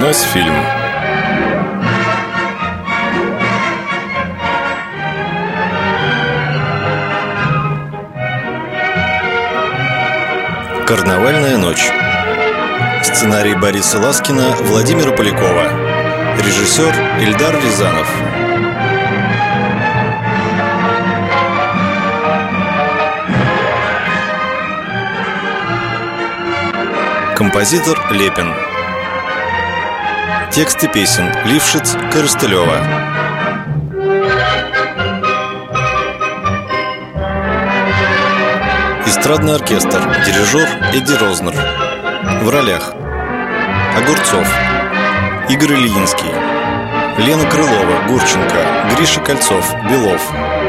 Мосфильм. Карнавальная ночь. Сценарий Бориса Ласкина, Владимира Полякова. Режиссер Эльдар Рязанов. Композитор Лепин. Тексты песен Лившиц, Коростылева. Эстрадный оркестр. Дирижер Эдди Рознер. В ролях: Огурцов, Игорь Ильинский, Лена Крылова, Гурченко, Гриша Кольцов, Белов,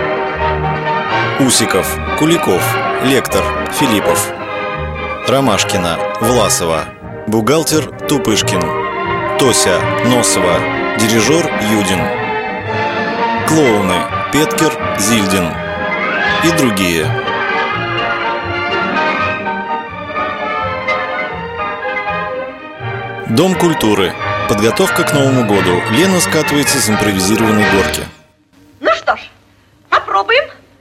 Усиков, Куликов, Лектор, Филиппов, Ромашкина, Власова, бухгалтер Тупышкин, Тося, Носова, дирижер Юдин, клоуны Петкер, Зильдин и другие. Дом культуры. Подготовка к Новому году. Лена скатывается с импровизированной горки. Ну что ж, попробуем.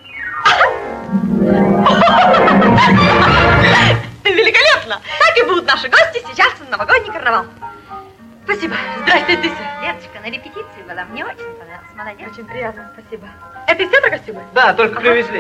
Великолепно! Так и будут наши гости сейчас на новогодний карнавал. Спасибо. Здрасте, Дуся. Леночка, на репетиции была. Мне очень понравилось. Молодец. Очень приятно, спасибо. Это из театра костюмы? Да, только привезли.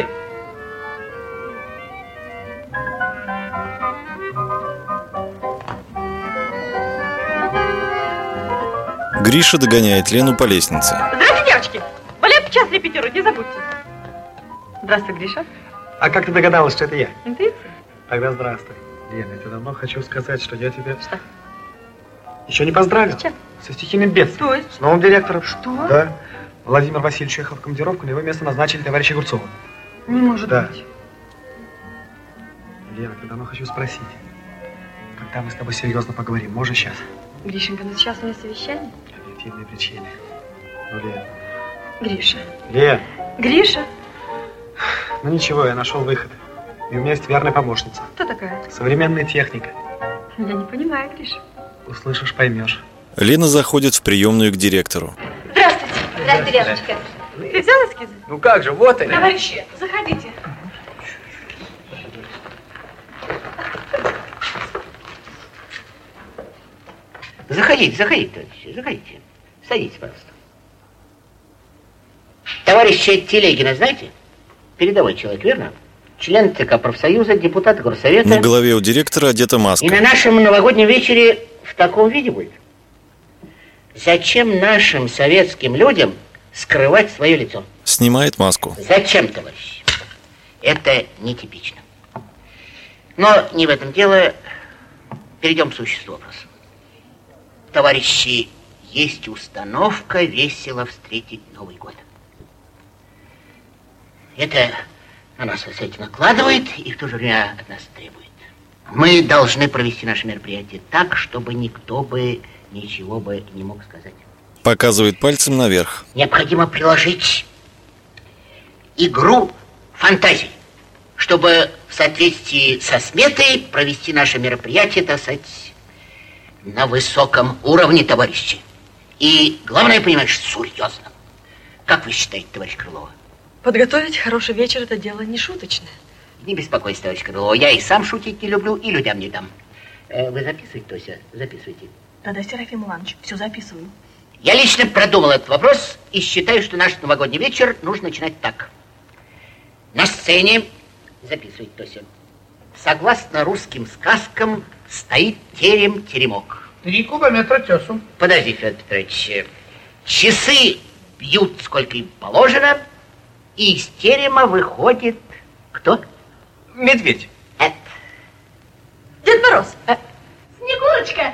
Гриша догоняет Лену по лестнице. Здравствуйте, девочки. Балет час репетируют, не забудьте. Здравствуй, Гриша. А как ты догадалась, что это я? Интуиция. Тогда здравствуй. Лена, я тебе давно хочу сказать, что я тебе... Что? Еще не поздравил. С чем? Со стихийным бедствием. То есть? С новым директором. Что? Да. Владимир Васильевич уехал в командировку, на его место назначили товарища Огурцова. Не может Да. быть. Лена, я давно хочу спросить. Когда мы с тобой серьезно поговорим, можно сейчас? Гришенька, ну сейчас у меня совещание. Объективные причины. Ну, Лен. Гриша. Лен. Гриша. Ну ничего, я нашел выход. И у меня есть верная помощница. Кто такая? Современная техника. Я не понимаю, Гриша. Услышишь, поймешь. Лена заходит в приемную к директору. Здравствуйте. Здравствуй, Леночка. Ты взял эскизы? Ну как же, вот они. Товарищи, заходите. Заходите, товарищи, заходите. Садитесь, пожалуйста. Товарища Телегина, знаете? Передовой человек, верно? Член ЦК профсоюза, депутат горсовета. На голове у директора одета маска. И на нашем новогоднем вечере в таком виде будет. Зачем нашим советским людям скрывать свое лицо? Снимает маску. Зачем, товарищи? Это нетипично. Но не в этом дело. Перейдем к существу вопроса. Товарищи, есть установка весело встретить Новый год. Это на нас кстати накладывает и в то же время от нас требует. Мы должны провести наше мероприятие так, чтобы никто бы ничего бы не мог сказать. Показывает пальцем наверх. Необходимо приложить игру фантазии, чтобы в соответствии со сметой провести наше мероприятие, так сказать, на высоком уровне, товарищи. И главное, понимаешь, серьезно. Как вы считаете, товарищ Крылова? Подготовить хороший вечер – это дело не шуточное. Не беспокойся, товарищ Крылова. Я и сам шутить не люблю, и людям не дам. Вы записываете, Тося? Записывайте. Да-да, Серафим Иванович, все записываю. Я лично продумал этот вопрос и считаю, что наш новогодний вечер нужно начинать так. На сцене, записывайте, Тося, согласно русским сказкам, стоит терем-теремок. 3 кубометра тесу. Подожди, Федор Петрович. Часы бьют, сколько им положено, и из терема выходит кто? Медведь. Дед Мороз. Снегурочка.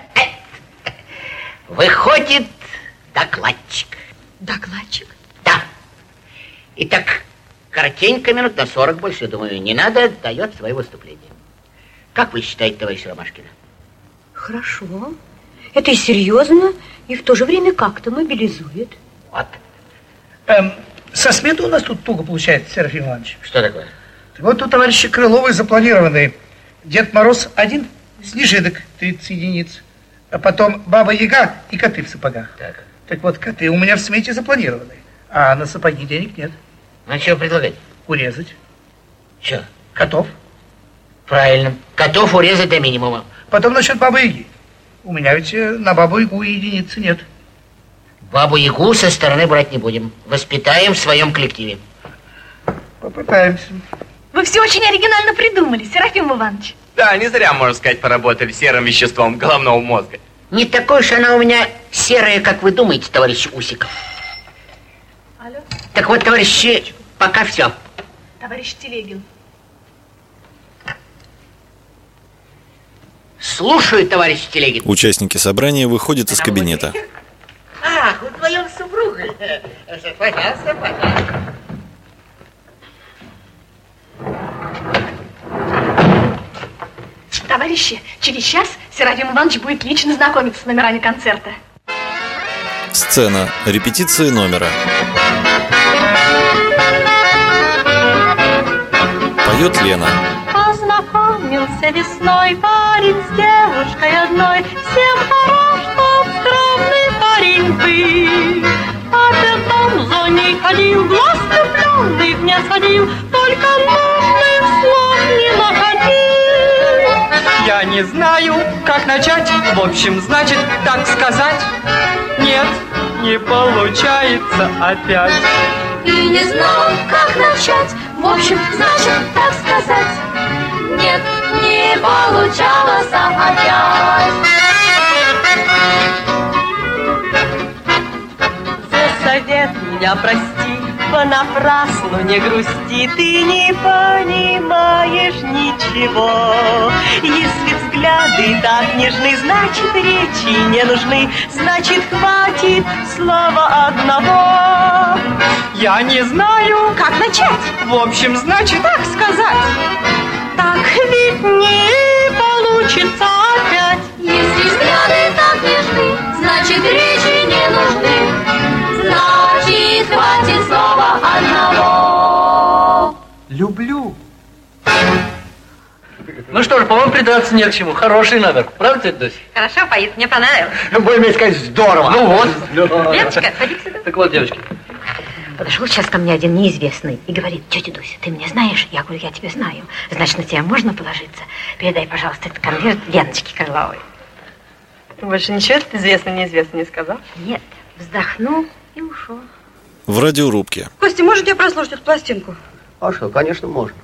Выходит докладчик. Докладчик? Да. Итак, коротенько, минут на 40, больше, думаю, не надо, дает свое выступление. Как вы считаете, товарищ Ромашкина? Хорошо. Это и серьезно, и в то же время как-то мобилизует. Вот. Со сметы у нас тут туго получается, Серафим Иванович. Что такое? Вот у товарища Крыловой запланированы Дед Мороз 1, Снежинок 30 единиц, А потом Баба Яга и коты в сапогах. Так. Так вот, коты у меня в смете запланированы, а на сапоги денег нет. Ну, что предлагать? Урезать. Что? Котов. Правильно. Котов урезать до минимума. Потом насчет Бабы Яги. У меня ведь на Бабу Ягу и единицы нет. Бабу Ягу со стороны брать не будем. Воспитаем в своем коллективе. Попытаемся. Вы все очень оригинально придумали, Серафим Иванович. Да, не зря, можно сказать, поработали серым веществом головного мозга. Не такой уж она у меня серая, как вы думаете, товарищ Усиков. Алло, Так вот, товарищи, пока все. товарищ Телегин. Слушаю, товарищ Телегин. Участники собрания выходят из кабинета. Ах, вы вдвоем с супругой. Пожалуйста, пожалуйста. Товарищи, через час Серафим Иванович будет лично знакомиться с номерами концерта. Сцена. Репетиция номера. Поет Лена. Познакомился весной парень с девушкой одной. Всем хорош, тот скромный парень был. А потом за ней ходил, глаз влюбленных не сводил, только нужных слов не находил. Я не знаю, как начать, в общем, значит, так сказать. Нет, не получается опять. И не знал, как начать, в общем, значит, так сказать. Нет, не получалось опять. За совет меня прости, понапрасну не грусти, ты не понимаешь ничего. Если взгляды так нежны, значит, речи не нужны, значит, хватит слова одного. Я не знаю, Как начать? в общем, значит, так сказать. Так ведь не получится опять. Если взгляды так нежны, значит, речи не нужны, значит, хватит слова одного. Люблю. Ну что ж, по-моему, придраться не к чему. Хороший номер. Правда, тетя Дуся? Хорошо поет, мне понравилось. Будем сказать, здорово. Ну вот. Леночка, садись сюда. Так вот, девочки. Подошел сейчас ко мне один неизвестный и говорит: тетя Дуся, ты меня знаешь? Я говорю: я тебя знаю. Значит, на тебя можно положиться? Передай, пожалуйста, этот конверт Леночке Крыловой. Больше ничего этот неизвестный не сказал? Нет, вздохнул и ушел. В радиорубке. Костя, можете я прослушать эту пластинку? А что, конечно, можно.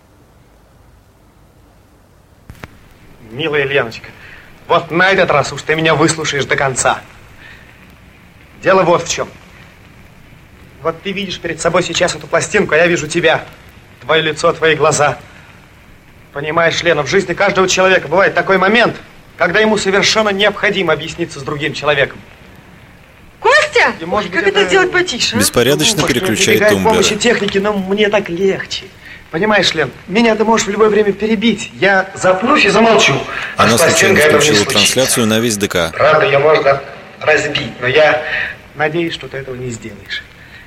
Милая Леночка, вот на этот раз уж ты меня выслушаешь до конца. Дело вот в чем. Вот ты видишь перед собой сейчас эту пластинку, а я вижу тебя. Твое лицо, твои глаза. Понимаешь, Лена, в жизни каждого человека бывает такой момент, когда ему совершенно необходимо объясниться с другим человеком. Костя! И, может быть, как это сделать потише? Беспорядочно переключает К помощи тумблеры. техники, но мне так легче. Понимаешь, Лен, меня ты можешь в любое время перебить. Я запнусь и замолчу. Она с пластинкой случайно этого не включила случится. трансляцию на весь ДК. Правда, ее можно разбить, но я надеюсь, что ты этого не сделаешь.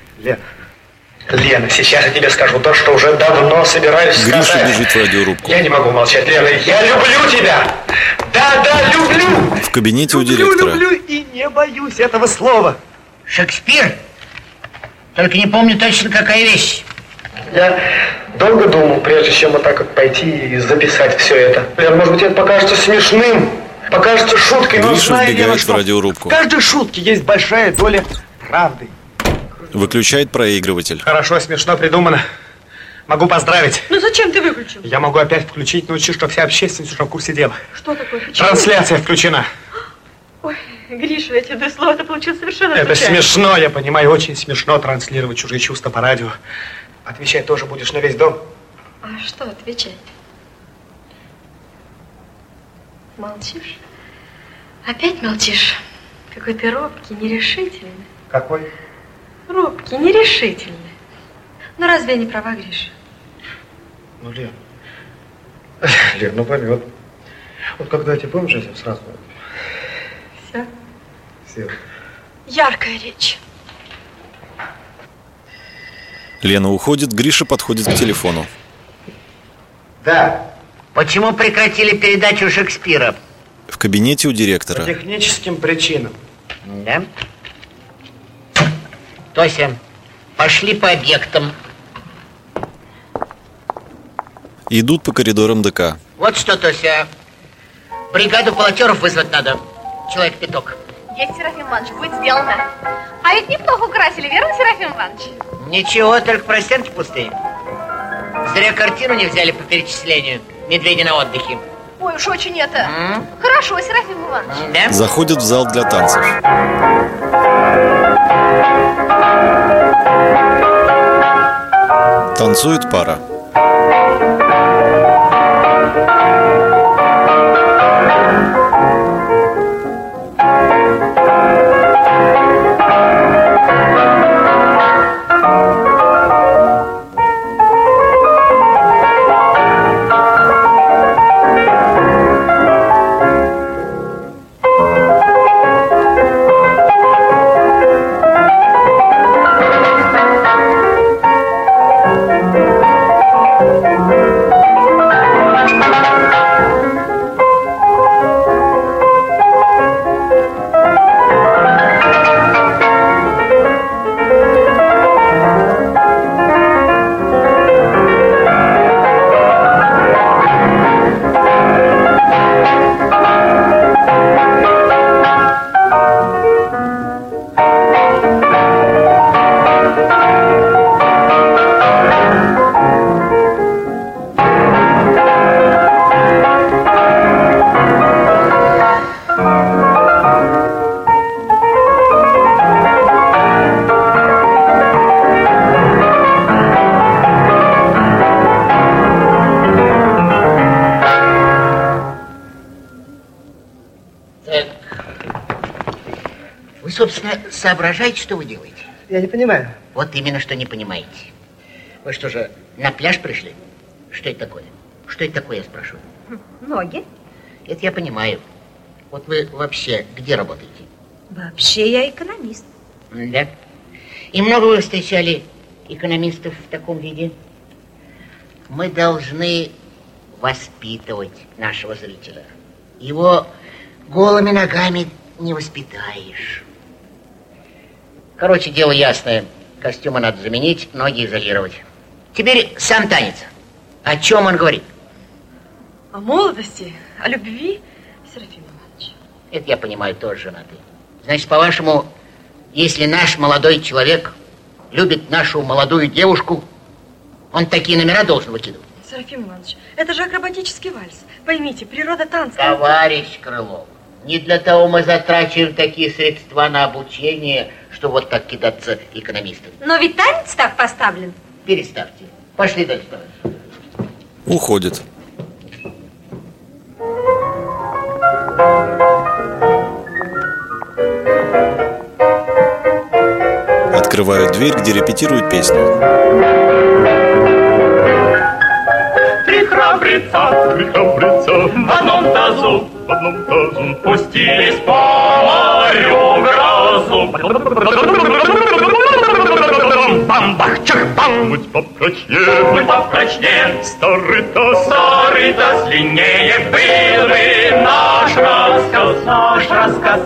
Лена, сейчас я тебе скажу то, что уже давно собираюсь Гриша сказать. бежит в радиорубку. Я не могу молчать, Лена, я люблю тебя! Да, люблю! В кабинете у директора. Люблю и не боюсь этого слова. Шекспир? Только не помню точно, какая вещь. Я долго думал, прежде чем вот так вот пойти и записать все это. Лен, может быть, это покажется смешным, покажется шуткой, но Гриша знаю, Лена, вбегает в что радиорубку. в каждой шутке есть большая доля правды. Выключает проигрыватель. Хорошо, смешно придумано. Могу поздравить. Ну зачем ты выключил? Я могу опять включить, научить, что вся общественность уже в курсе дела. Что такое? Почему? Трансляция включена. Ой, Гриша, эти два слова это получилось совершенно Это случайно. смешно, я понимаю, очень смешно транслировать чужие чувства по радио. Отвечать тоже будешь на весь дом. А что отвечать? Молчишь? Опять молчишь? Какой ты робкий, нерешительный. Какой? Робкий, нерешительный. Ну разве я не права, Гриша? Ну, Лен. Лен, ну пойми, вот когда я тебе помнишь, этим сразу. Все. Все. Яркая речь. Лена уходит, Гриша подходит к телефону. Да. Почему прекратили передачу Шекспира? В кабинете у директора. По техническим причинам. Да. Тося, пошли по объектам. Идут по коридорам ДК. Вот что, Тося, бригаду полотеров вызвать надо. Человек пяток. Есть, Серафим Иванович, будет сделано. А ведь неплохо украсили, верно, Серафим Иванович? Ничего, только простенки пустые. Зря картину не взяли по перечислению. Медведи на отдыхе. Ой, уж очень это... Хорошо, Серафим Иванович. Да? Заходят в зал для танцев. Танцует пара. Собственно, соображаете, что вы делаете? Я не понимаю. Вот именно, что не понимаете. Вы что же, на пляж пришли? Что это такое? Что это такое, я спрашиваю? Ноги. Это я понимаю. Вот вы вообще где работаете? Вообще я экономист. Да? И много вы встречали экономистов в таком виде? Мы должны воспитывать нашего зрителя. Его голыми ногами не воспитаешь. Короче, дело ясное. Костюмы надо заменить, ноги изолировать. Теперь сам танец. О чем он говорит? О молодости, о любви, Серафим Иванович. Это я понимаю, тоже женатый. Значит, по-вашему, если наш молодой человек любит нашу молодую девушку, он такие номера должен выкидывать? Серафим Иванович, это же акробатический вальс. Поймите, природа танца... Товарищ Крылов, не для того мы затрачиваем такие средства на обучение, что вот так кидаться экономистам. Но ведь танец так поставлен. Переставьте. Пошли дальше, товарищ. Уходит. Открывают дверь, где репетируют песню. Три храбреца в одном тазу пустились по морю грозу. Бам-бах-чах-бам! Будь попрочнее, старый таз длиннее был бы наш рассказ.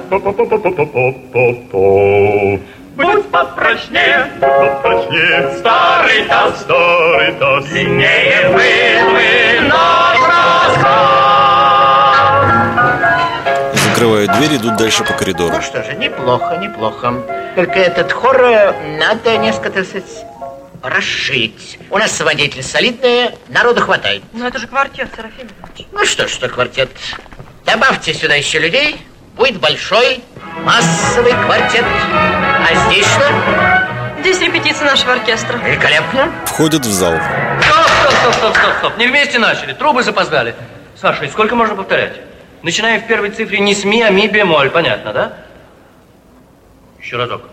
Будь попрочнее, старый таз длиннее был бы наш рассказ. Закрывают дверь, идут дальше по коридору. Ну что же, неплохо, неплохо. Только этот хор надо несколько, так сказать, расширить. У нас свидетель солидный, народу хватает. Но это же квартет, Серафим Иванович. Ну что ж, что квартет. Добавьте сюда еще людей, будет большой, массовый квартет. А здесь что? Здесь репетиция нашего оркестра. Великолепно. Входят в зал. Стоп. Не вместе начали, трубы запоздали. Саша, и сколько можно повторять? Начиная в первой цифре не с ми, а ми бемоль, понятно, да? Еще разок.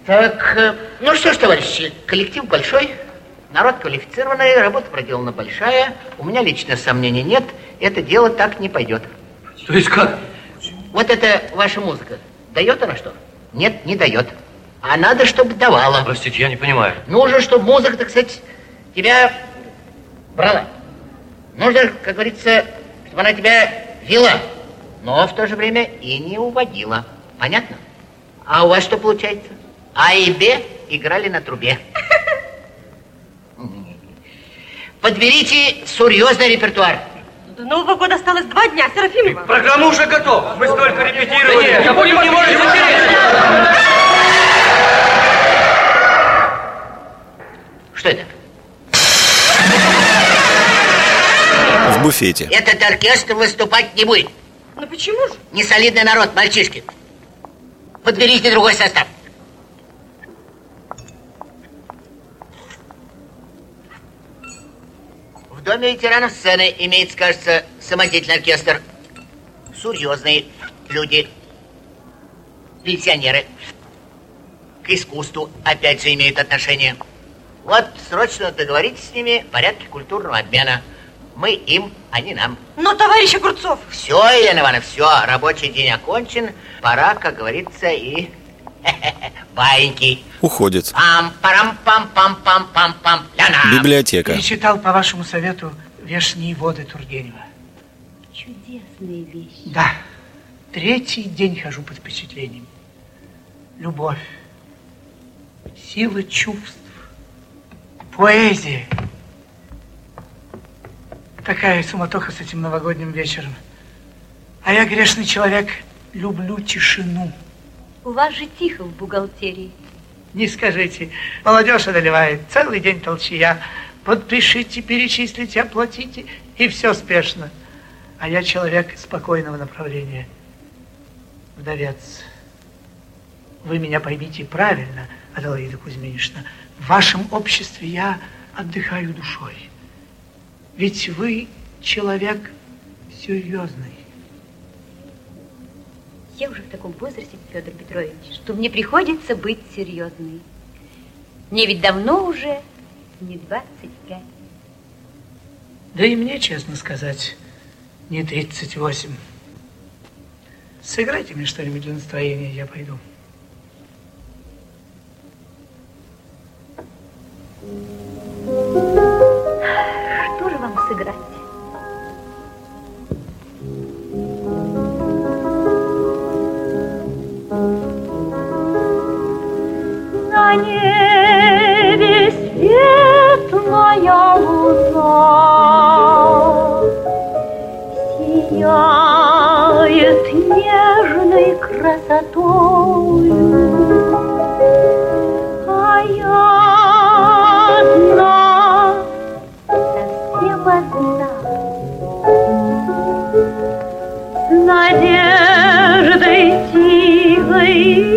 Так, ну что ж, товарищи, коллектив большой, народ квалифицированный, работа проделана большая. У меня лично сомнений нет, это дело так не пойдет. То есть как? Вот это ваша музыка. Дает она что? Нет, не дает. А надо, чтобы давала. Простите, я не понимаю. Нужно, чтобы музыка, так сказать, тебя брала. Нужно, как говорится, чтобы она тебя вела, но в то же время и не уводила. Понятно? А у вас что получается? А и Б играли на трубе. Подберите серьезный репертуар. До Нового года осталось 2 дня, Серафим Иванович. Программа уже готова. Мы столько репетировали. Да нет, не можете терять. Что это? В буфете. Этот оркестр выступать не будет. Ну почему же? Несолидный народ, мальчишки. Подберите другой состав. В доме ветеранов сцены имеется, кажется, самодеятельный оркестр. Серьезные люди, пенсионеры. К искусству, опять же, имеют отношение. Вот срочно договоритесь с ними в порядке культурного обмена. Мы им, они нам. Но, товарищ Огурцов... Все, Елена Ивановна, все, рабочий день окончен. Пора, как говорится, и баиньки. Уходит. Пам-парам-пам-пам-пам-пам-пам. Библиотека. Перечитал по вашему совету «Вешние воды» Тургенева. Чудесные вещи. Да. 3-й день хожу под впечатлением. Любовь, сила чувств, поэзия. Такая суматоха с этим новогодним вечером. А я, грешный человек, люблю тишину. У вас же тихо в бухгалтерии. Не скажите. Молодежь одолевает. Целый день толчья. Подпишите, перечислите, оплатите. И все спешно. А я человек спокойного направления. Вдовец. Вы меня поймите правильно, Аделаида Кузьминична. В вашем обществе я отдыхаю душой. Ведь вы человек серьезный. Я уже в таком возрасте, Федор Петрович, что мне приходится быть серьезной. Мне ведь давно уже не 25. Да и мне, честно сказать, не 38. Сыграйте мне что-нибудь для настроения, я пойду. Что же вам сыграть? На небе светлая луна сияет нежной красотою, а я одна, совсем одна, с надеждой тихой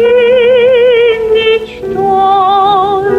мечтой.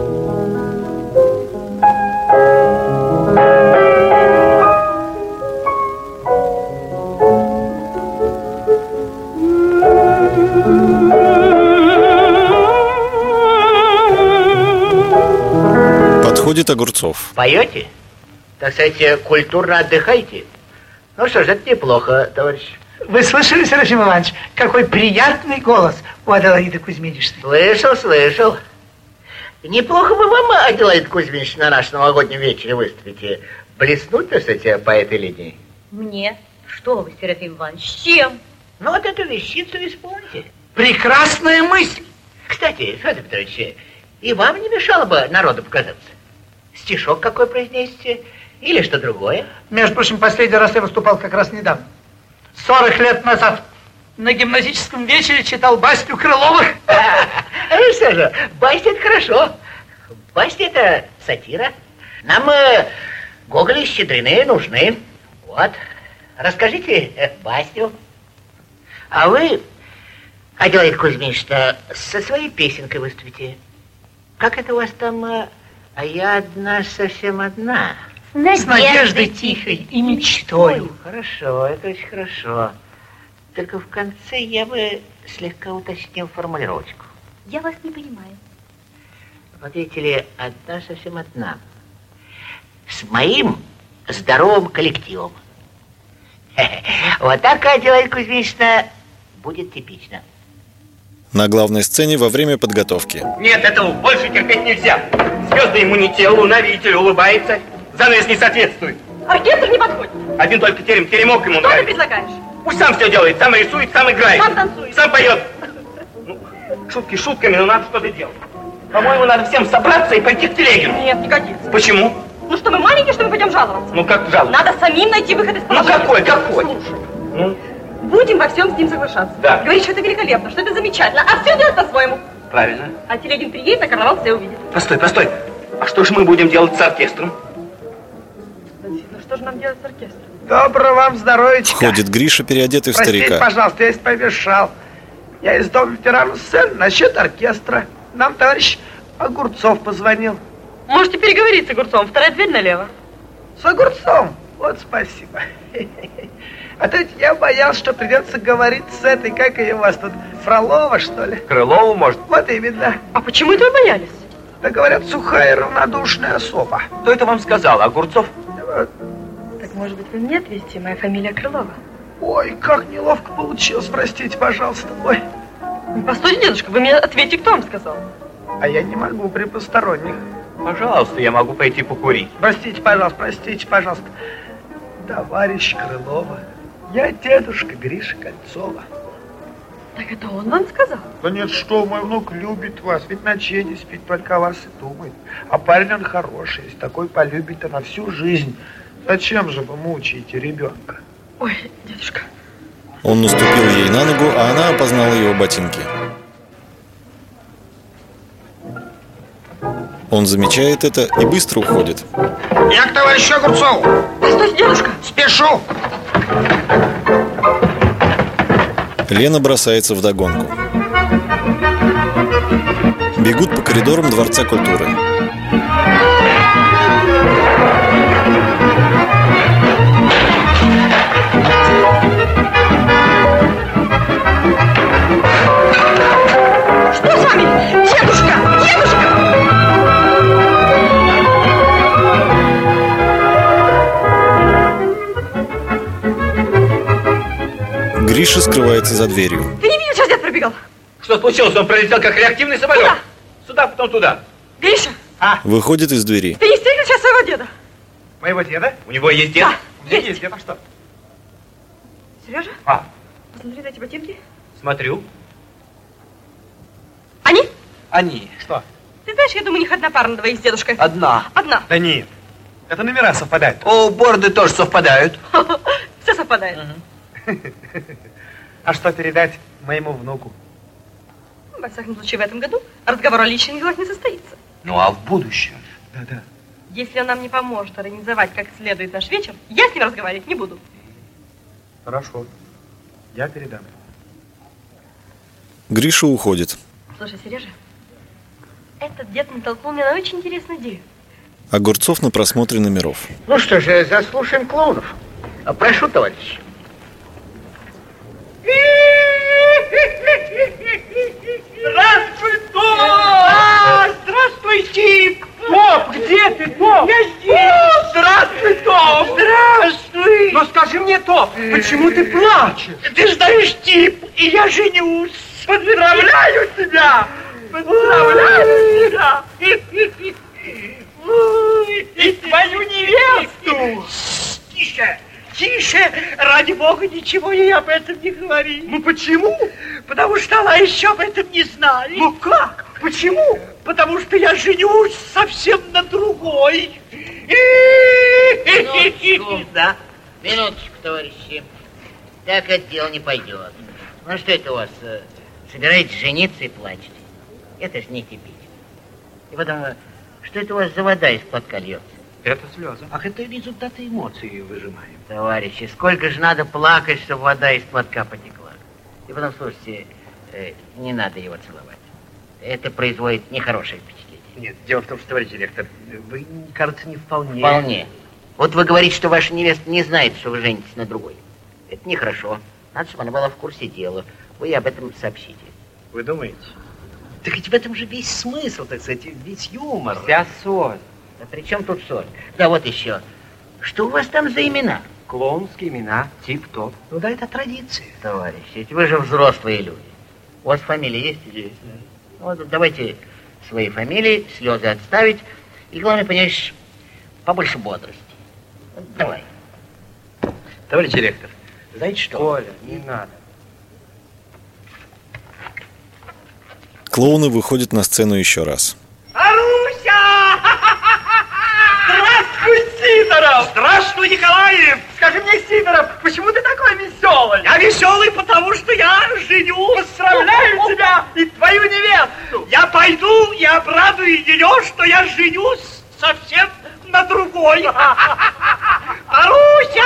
Подходит Огурцов. Поете? Так сказать, культурно отдыхайте. Ну что ж, это неплохо, товарищ. Вы слышали, Серафим Иванович, какой приятный голос у Аделаиды Кузьминичны? Слышал, слышал. Неплохо бы вам, Аделаида Кузьминична, на нашем новогоднем вечере выступите. Блеснуть, так сказать, по этой линии. Мне? Что вы, Серафим Иванович, с чем? Ну, вот эту вещицу исполните. Прекрасная мысль. Кстати, Федор Петрович, и вам не мешало бы народу показаться? Стишок какой произнесете? Или что другое? Между прочим, последний раз я выступал как раз недавно. 40 лет назад на гимназическом вечере читал басню Крыловых. Ну что же, басня это хорошо. Басня это сатира. Нам Гоголь и Щедрины нужны. Вот. Расскажите басню. А вы, Аделаида Кузьминична, со своей песенкой выступите. Как это у вас там? А я одна, совсем одна. С надеждой тихой и мечтой. Хорошо, это очень хорошо. Только в конце я бы слегка уточнил формулировочку. Я вас не понимаю. Вот видите ли, одна совсем одна. С моим здоровым коллективом. Вот так, Аделаида Кузьминична, будет типично. На главной сцене во время подготовки. Нет, этого больше терпеть нельзя. Звездный иммунитет, луна, видите ли, улыбается. Занавес не соответствует. Оркестр не подходит. Один только теремок ему Что ты нравится. предлагаешь? Пусть сам все делает, сам рисует, сам играет. Сам танцует. Сам поет. Ну, шутки шутками, но надо что-то делать. По-моему, надо всем собраться и пойти к Телегину. Нет, не годится. Почему? Ну что, мы маленькие, что мы пойдем жаловаться? Ну как жаловаться? Надо самим найти выход из положения. Ну какой? Слушай, Ну, будем во всем с ним соглашаться. Да. Говорить, что это великолепно, что это замечательно, а все делать по-своему. правильно. А Телегин приедет, на карнавал все увидит. Постой. А что же мы будем делать с оркестром? Ну что же нам делать с оркестром? Доброго вам здоровичка. Входит Гриша, переодетый в Простите, старика. пожалуйста, я помешал. Я из дома ветеранов сцены насчет оркестра. Нам товарищ Огурцов позвонил. Можете переговорить с Огурцом, вторая дверь налево. С Огурцом? Вот спасибо. А то ведь я боялся, что придется говорить с этой, как ее у вас тут, Фролова, что ли? Крылову, может? Вот именно. А почему это вы боялись? Да говорят, сухая и равнодушная особа. Кто это вам сказал, Огурцов? Так, может быть, вы мне ответите, моя фамилия Крылова? Ой, как неловко получилось, простите, пожалуйста. Ой. Постойте, дедушка, вы мне ответьте, кто вам сказал? А я не могу при посторонних. Пожалуйста, я могу пойти покурить. Простите, пожалуйста. Товарищ Крылова, я дедушка Гриша Кольцова. Так это он вам сказал? Да нет, что, мой внук любит вас, ведь ночей не спит, только о вас и думает. А парень он хороший, если такой полюбит, на всю жизнь. Зачем же вы мучаете ребенка? Ой, дедушка. Он наступил ей на ногу, а она опознала его ботинки. Он замечает это и быстро уходит. Я к товарищу Огурцову. Постойте, дедушка. Спешу. Лена бросается вдогонку. Бегут по коридорам Дворца культуры. Что с вами? Дедушка! Гриша скрывается за дверью. Ты не видел, сейчас дед пробегал? Что случилось? Он пролетел как реактивный самолет? Куда? Сюда, потом туда. Гриша, Выходит из двери. ты не встретил сейчас своего деда? Моего деда? У него есть дед? Да, У меня есть. есть дед, а что? Сережа, А, посмотри на эти ботинки. смотрю. Они? Они. Что? Ты знаешь, я думаю, у них одна пара на двоих с дедушкой. Одна. Одна. Да нет, это номера совпадают. О, бороды тоже совпадают. Все совпадает. А что передать моему внуку? Во всяком случае, в этом году разговор о личных делах не состоится. Ну, а в будущем? Да. Если он нам не поможет организовать как следует наш вечер, я с ним разговаривать не буду. Хорошо, я передам. Гриша уходит. Слушай, Сережа, этот дед натолкнул меня на очень интересную идею. Огурцов на просмотре номеров. Ну что же, заслушаем клоунов. Прошу, товарищ. Здравствуй, Том! Здравствуйте! Том, где ты, Том? Я здесь! Здравствуй, Том! Здравствуй! Но скажи мне, Том, почему ты плачешь? Ты знаешь, Тип, и я женюсь! Поздравляю тебя! Поздравляю тебя! И твою невесту! Тише, ради бога, ничего ей об этом не говори. Ну почему? Потому что она еще об этом не знает. Ну как? Почему? Потому что я женюсь совсем на другой. Минуточку. Да. Минуточку, товарищи. Так это дело не пойдет. Ну что это у вас? Собираетесь жениться и плачете? Это ж не типично. И потом, что это у вас за вода из платка льется? Это слезы. Ах, это результаты эмоций выжимаем. Товарищи, сколько же надо плакать, чтобы вода из платка потекла. И потом, слушайте, не надо его целовать. Это производит нехорошее впечатление. Нет, дело в том, что, товарищ директор, вы, кажется, не вполне... Вполне. Вот вы говорите, что ваша невеста не знает, что вы женитесь на другой. Это нехорошо. Надо, чтобы она была в курсе дела. Вы ей об этом сообщите. Вы думаете? Так ведь в этом же весь смысл, так сказать, весь юмор. Вся соль. Да при чем тут соль? Да вот еще. Что у вас там за имена? Клоунские имена, тип-топ. Ну да, это традиция. Товарищи, ведь вы же взрослые люди. У вас фамилия есть или есть? Вот давайте свои фамилии, слезы отставить. И главное, понимаешь, побольше бодрости. Давай. Товарищ директор, знаете что? Коля, не надо. Клоуны выходят на сцену еще раз. Аруся! Здравствуй, Сидоров! Здравствуй, Николаев! Скажи мне, Сидоров, почему ты такой веселый? Я веселый, потому что я женю. Поздравляю тебя и твою невесту. Я пойду и обрадую ее, что я женюсь совсем на другой. Аруся!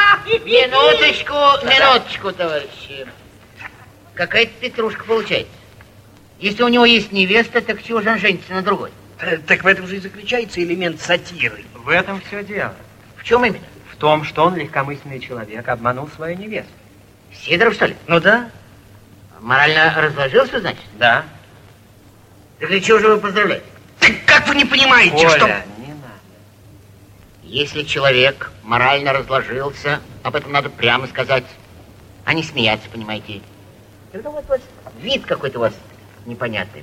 Минуточку, товарищи. Какая-то петрушка получается. Если у него есть невеста, так чего же он женится на другой? Так в этом же и заключается элемент сатиры. В этом все дело. В чем именно? В том, что он легкомысленный человек, обманул свою невесту. Сидоров, что ли? Ну да. Морально разложился, значит? Да. Так для чего же вы поздравляете? Так как вы не понимаете, Коля, что... не надо. Если человек морально разложился, об этом надо прямо сказать, а не смеяться, понимаете? Когда вот у вас вид какой-то у вас непонятный.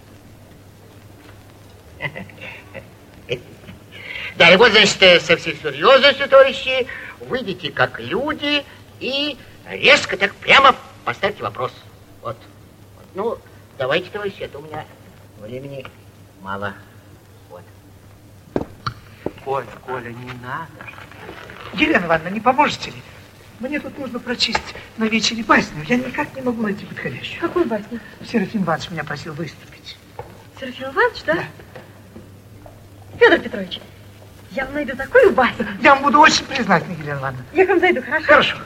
Да, и вот, значит, со всей серьезностью, товарищи, выйдите как люди и резко так прямо поставьте вопрос. Вот. Ну, давайте, товарищи, а то у меня времени мало. Вот. Коля, не надо. Елена Ивановна, не поможете ли? Мне тут нужно прочесть на вечере басню. Я никак не могу найти подходящую. Какую басню? Серафим Иванович меня просил выступить. Серафим Иванович, да? Федор Петрович, я вам найду такую басню. Я вам буду очень признательна, Елена Ивановна. Я к вам зайду, хорошо? Хорошо.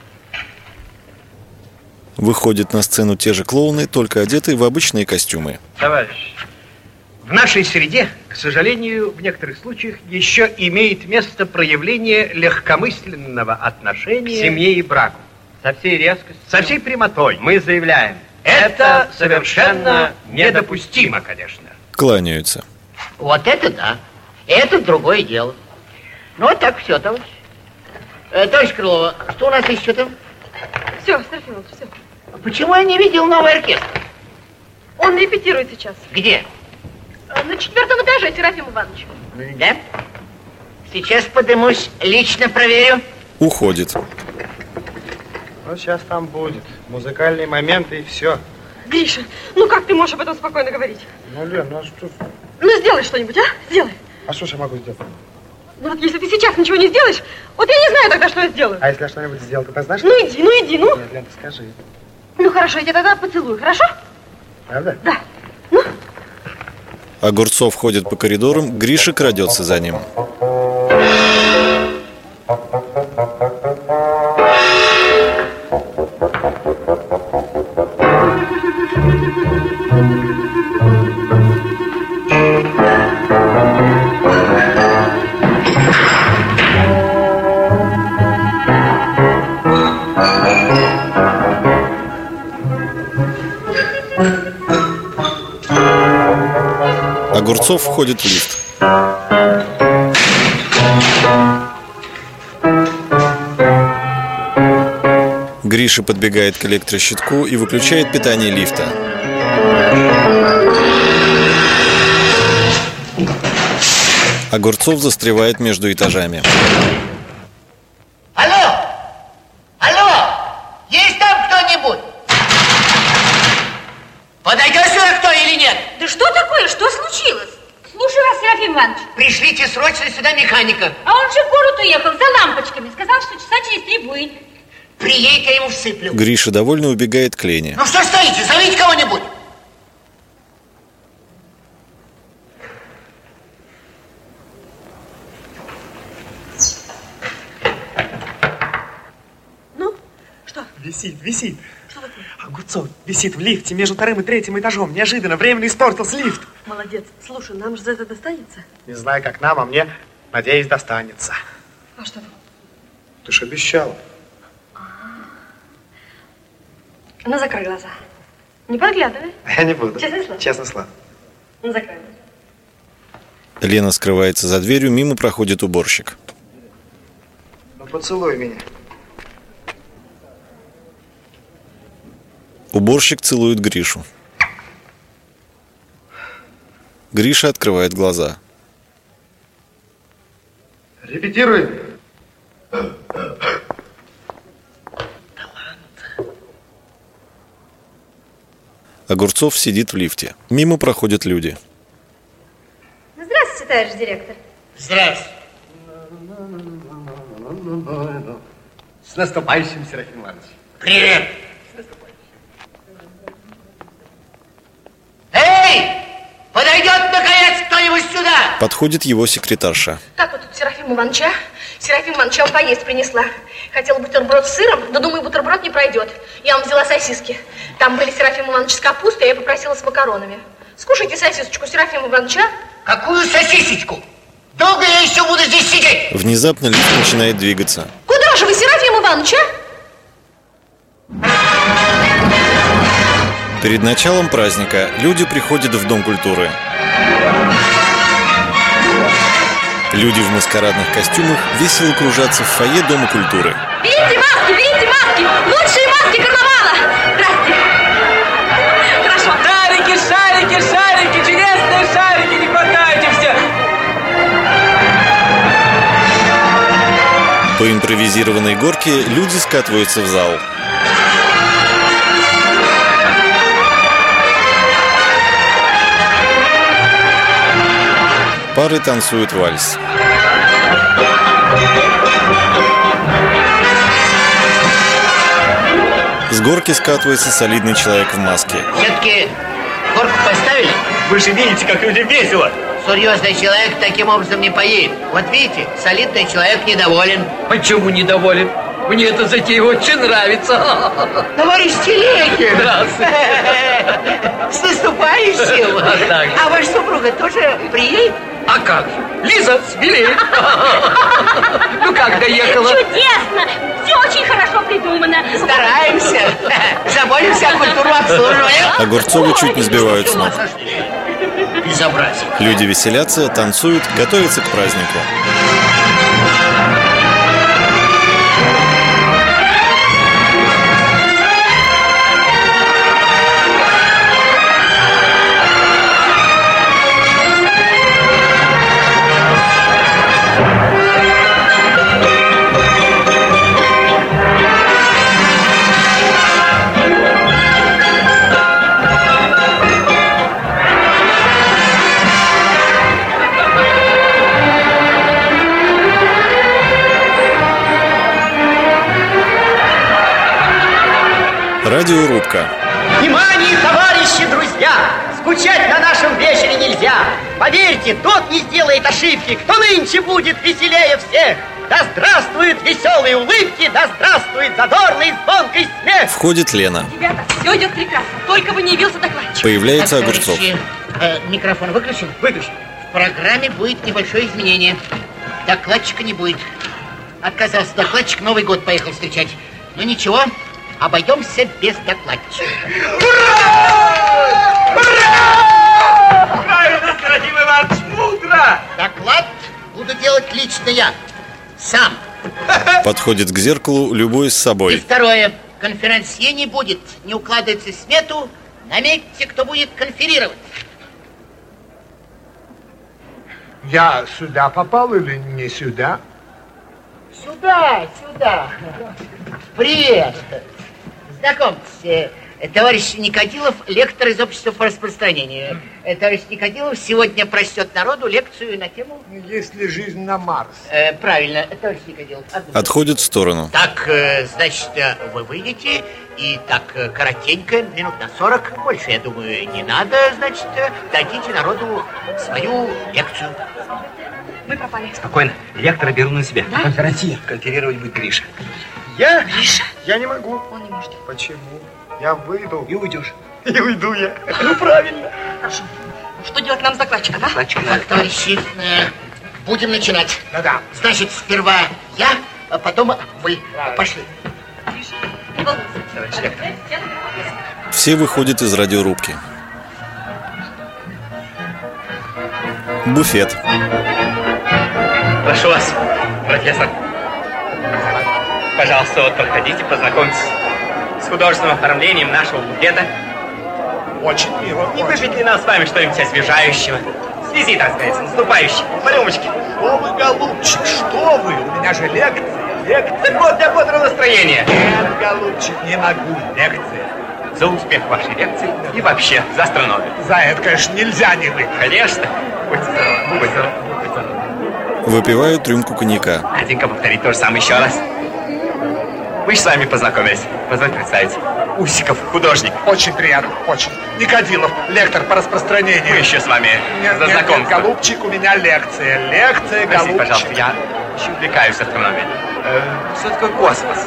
Выходят на сцену те же клоуны, только одетые в обычные костюмы. Товарищ, в нашей среде, к сожалению, в некоторых случаях еще имеет место проявление легкомысленного отношения к семье и браку. Со всей резкостью, Со всей прямотой. мы заявляем, Это совершенно недопустимо, конечно. Кланяются. Вот это да. Это другое дело. Ну, вот так все, товарищ. Товарищ Крылова, что у нас еще там? Все, Серафим Иванович, все. Почему я не видел новый оркестр? Он репетирует сейчас. Где? На 4-м этаже, Серафим Иванович. Да? Сейчас подымусь, лично проверю. Уходит. Ну, сейчас там будет. Музыкальные моменты и все. Гриша, ну как ты можешь об этом спокойно говорить? Ну, Лен, ну а что? Ну сделай что-нибудь, а? Сделай. А что ж я могу сделать? Ну вот если ты сейчас ничего не сделаешь, вот я не знаю тогда, что я сделаю. А если я что-нибудь сделал, ты знаешь? Ну иди, ну. Нет, Лен, ты скажи. Ну хорошо, я тебя тогда поцелую, хорошо? Правда? Да. Огурцов ходит по коридорам, Гриша крадется за ним. Огурцов входит в лифт. Гриша подбегает к электрощитку и выключает питание лифта. Огурцов застревает между этажами. Алло! Есть там кто-нибудь? Подойдет сюда кто или нет? Да что такое? Что случилось? Слушаю вас, Серафим Иванович. Пришлите срочно сюда механика. А он же в город уехал за лампочками. Сказал, что часа через 3 будет. Приедь-ка ему всыплю. Гриша довольно убегает к Лене. Ну что стоите? Зовите кого-нибудь. Ну, что? Висит. Что такое? Огурцов висит в лифте между 2-м и 3-м этажом. Неожиданно, временно испортился лифт. Молодец. Слушай, нам же за это достанется? Не знаю, как нам, а мне, надеюсь, достанется. А что там? Ты ж обещала. Ну, закрой глаза. Не подглядывай. Я не буду. Честное слово? Честное слово. Ну, закроем. Лена скрывается за дверью, мимо проходит уборщик. Ну, поцелуй меня. Уборщик целует Гришу. Гриша открывает глаза. Репетируем. Огурцов сидит в лифте. Мимо проходят люди. Здравствуйте, товарищ директор. Здравствуйте. С наступающим, Серафим Иванович. Привет. Эй! Подойдет, наконец, кто-нибудь сюда! Подходит его секретарша. Как вот тут Серафим Ивановича? Серафим Иванович, я вам поесть принесла. Хотела бутерброд с сыром, да думаю, бутерброд не пройдет. Я вам взяла сосиски. Там были Серафим Иванович с капустой, а я попросила с макаронами. Скушайте сосисочку Серафима Ивановича. Какую сосисочку? Долго я еще буду здесь сидеть? Внезапно лифт начинает двигаться. Куда же вы, Серафим Иванович, Перед началом праздника люди приходят в Дом культуры. Люди в маскарадных костюмах весело кружатся в фойе Дома культуры. Берите маски, берите маски! Лучшие маски карнавала! Здрасте! Хорошо. Шарики, шарики, шарики, чудесные шарики, не хватайте все. По импровизированной горке люди скатываются в зал. Пары танцуют вальс. С горки скатывается солидный человек в маске. Все-таки горку поставили? Вы же видите, как людям весело. Серьезный человек таким образом не поедет. Вот видите, солидный человек недоволен. Почему недоволен? Мне эта затея очень нравится. Товарищ Телегин! Здравствуйте. С наступающим! А ваша супруга тоже приедет? А как же? Лиза, смелее. Ну как доехала? Чудесно! Все очень хорошо придумано. Стараемся. Заботимся о культурном обслуживании. Огурцова чуть не сбивают с ног. Безобразие. Люди веселятся, танцуют, готовятся к празднику. Радиорубка. Внимание, товарищи, друзья! Скучать на нашем вечере нельзя. Поверьте, тот не сделает ошибки, кто нынче будет веселее всех. Да здравствуют веселые улыбки, да здравствует задорный звонкий смех. Входит Лена. Ребята, все идет прекрасно, только бы не явился докладчик. Появляется Огурцов. Микрофон выключен? Выключен. В программе будет небольшое изменение. Докладчика не будет. Отказался докладчик, Новый год поехал встречать. Ну ничего, обойдемся без докладчика. Ура! Ура! Правильно, Серафим Иванович, мудро! Доклад буду делать лично я. Сам. Подходит к зеркалу, любуясь И собой. второе. Конферансье не будет. Не укладывается в смету. Наметьте, кто будет конферировать. Я сюда попал или не сюда? Сюда, сюда. Привет. Знакомьтесь, товарищ Никодилов, лектор из общества по распространению. Товарищ Никодилов сегодня прочтет народу лекцию на тему... Есть ли жизнь на Марс? Правильно, товарищ Никодилов. Отходит в сторону. Так, значит, вы выйдете, и так коротенько, минут на 40, больше, я думаю, не надо, значит, дадите народу свою лекцию. Мы пропали. Спокойно, лектора беру на себя. Да? Конферансье. Конферировать будет Гриша. Я? Гриша? Я не могу. Он не может. Почему? Я выйду. И уйдешь. И уйду я. Ну, правильно. Хорошо. Что делать нам с докладчиком, а? Докладчик Так, товарищи, будем начинать. Да-да. Значит, сперва я, а потом вы. Пошли. Не волнуйся. Товарищ лектор. В Все выходят из радиорубки. Буфет. Прошу вас, профессор. Пожалуйста, вот проходите, познакомьтесь с художественным оформлением нашего буфета. Очень мило. Не выпить ли нам с вами что-нибудь освежающего? С визит, так сказать, с наступающей. По рюмочке. Что вы, голубчик, что вы? У меня же лекция. Так вот, для бодрого настроения. Нет, голубчик, не могу. Лекция. За успех вашей лекции и вообще за астрономию. За это, конечно, нельзя не выпить. Конечно. Будьте здоровы, будьте здоровы, будьте здоровы. Выпивают рюмку коньяка. Наденька, повторить то же самое еще раз. Вы же с вами познакомились. Позвольте представить. Усиков, художник. Очень приятно, очень. Никодилов, лектор по распространению. Мы еще с вами Нет, знакомство. голубчик, у меня лекция. Лекция, Простите, голубчик. пожалуйста, я еще увлекаюсь астрономией. Что такое космос?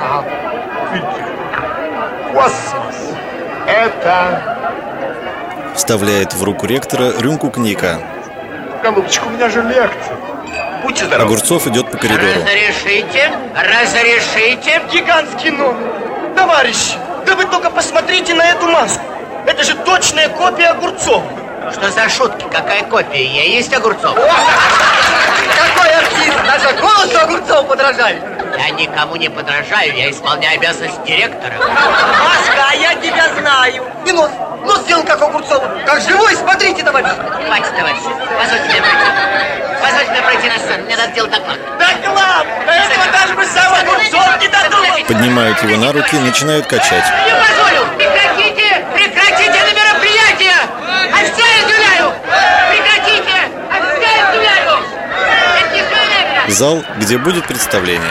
Космос. Это... Вставляет в руку ректора рюмку коньяка. Голубчик, у меня же лекция. Будьте здоровы. Огурцов идет по коридору. Разрешите? Разрешите? Гигантский номер. Товарищи, да вы только посмотрите на эту маску. Это же точная копия Огурцова. Что за шутки? Какая копия? Я есть Огурцов. Какой артист! Даже голосу Огурцова подражает. Я никому не подражаю, я исполняю обязанность директора. Маска, а я тебя знаю. И нос сделан как Огурцов. Как живой, смотрите, товарищ. Хватит, товарищ. Позвольте мне пройти. Позвольте мне пройти на сцену. Мне надо делать доклад. Доклад! До этого даже бы сам Огурцов не додумался. Поднимают его на руки, начинают качать. Не позволю! Прекратите! Прекратите это мероприятие! Официально объявляю! Прекратите! Официально объявляю! Это не время! Зал, где будет представление.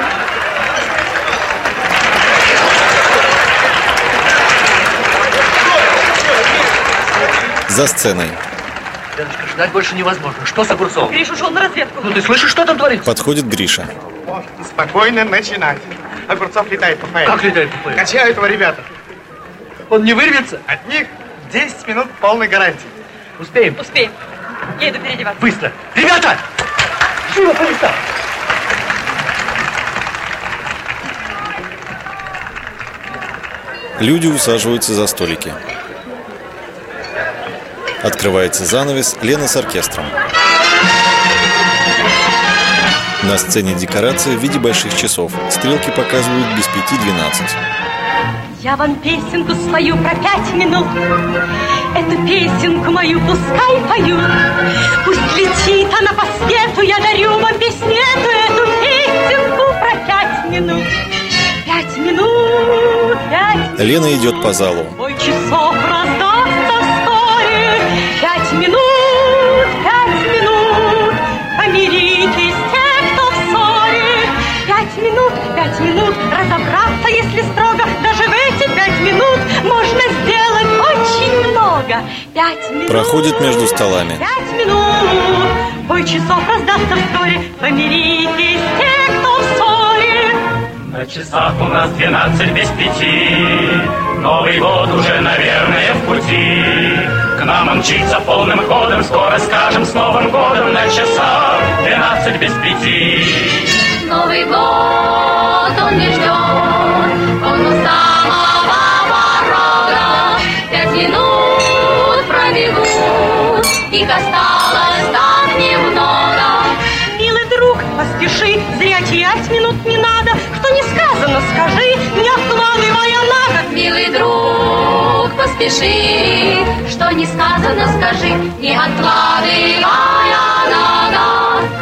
За сценой. Леночка, ждать больше невозможно. Что с Огурцовым? Гриш ушел на разведку. Ну ты слышишь, что там творится? Подходит Гриша. Можете спокойно начинать. Огурцов летает по ФМ. Как летает ПП? Качают его ребята. Он не вырвется? От них 10 минут полной гарантии. Успеем? Успеем. Я иду переодеваться. Быстро! Ребята! Живо по местам! Люди усаживаются за столики. Открывается занавес, Лена с оркестром. На сцене декорация в виде больших часов. Стрелки показывают без 5:12. Я вам песенку спою про 5 минут. Эту песенку мою пускай поют. Пусть летит она по свету, я дарю вам песнету. Эту песенку про 5 минут. 5 минут, 5 минут. Лена идет по залу. Бой часов раздастся вскоре. 5 минут, 5 минут. Помиритесь те, кто в ссоре. 5 минут, разобраться, если строго. Даже в эти 5 минут можно сделать очень много. 5 минут. Проходит между столами. 5 минут. Бой часов раздастся вскоре. Помиритесь те, кто в ссоре. На часах у нас 12 без 5. Новый год уже, наверное, в пути. К нам он мчится полным ходом. Скоро скажем с Новым годом. На часах 12 без 5. Новый год он не ждет, он у самого порога. 5 минут пробегут, их осталось так немного. Милый друг, поспеши, зря терять минут не надо. Что не сказано, скажи, не откладывая на год. Милый друг, поспеши, что не сказано, скажи, не откладывая на год.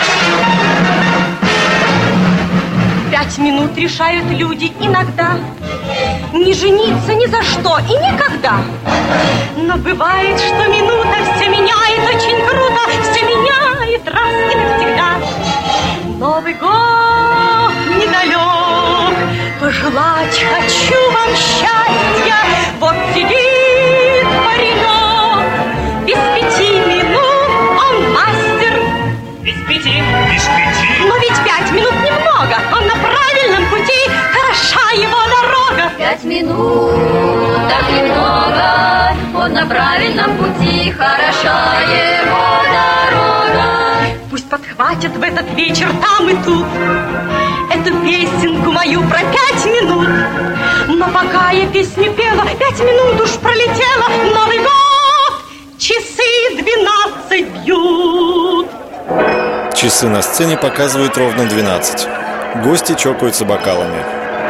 5 минут решают люди иногда не жениться ни за что и никогда. Но бывает, что минута все меняет очень круто, все меняет раз и навсегда. Новый год недалек, пожелать хочу вам счастья. Вот сидит паренек, без 5 минут он мастер. Без 5. Но ведь 5 минут немного, он на правильном пути, хороша его дорога. 5 минут, так немного, он на правильном пути, хороша его дорога. Пусть подхватят в этот вечер там и тут эту песенку мою про 5 минут. Но пока я песню пела, 5 минут уж пролетело. Новый год, часы 12 бьют. Часы на сцене показывают ровно 12. Гости чокаются бокалами.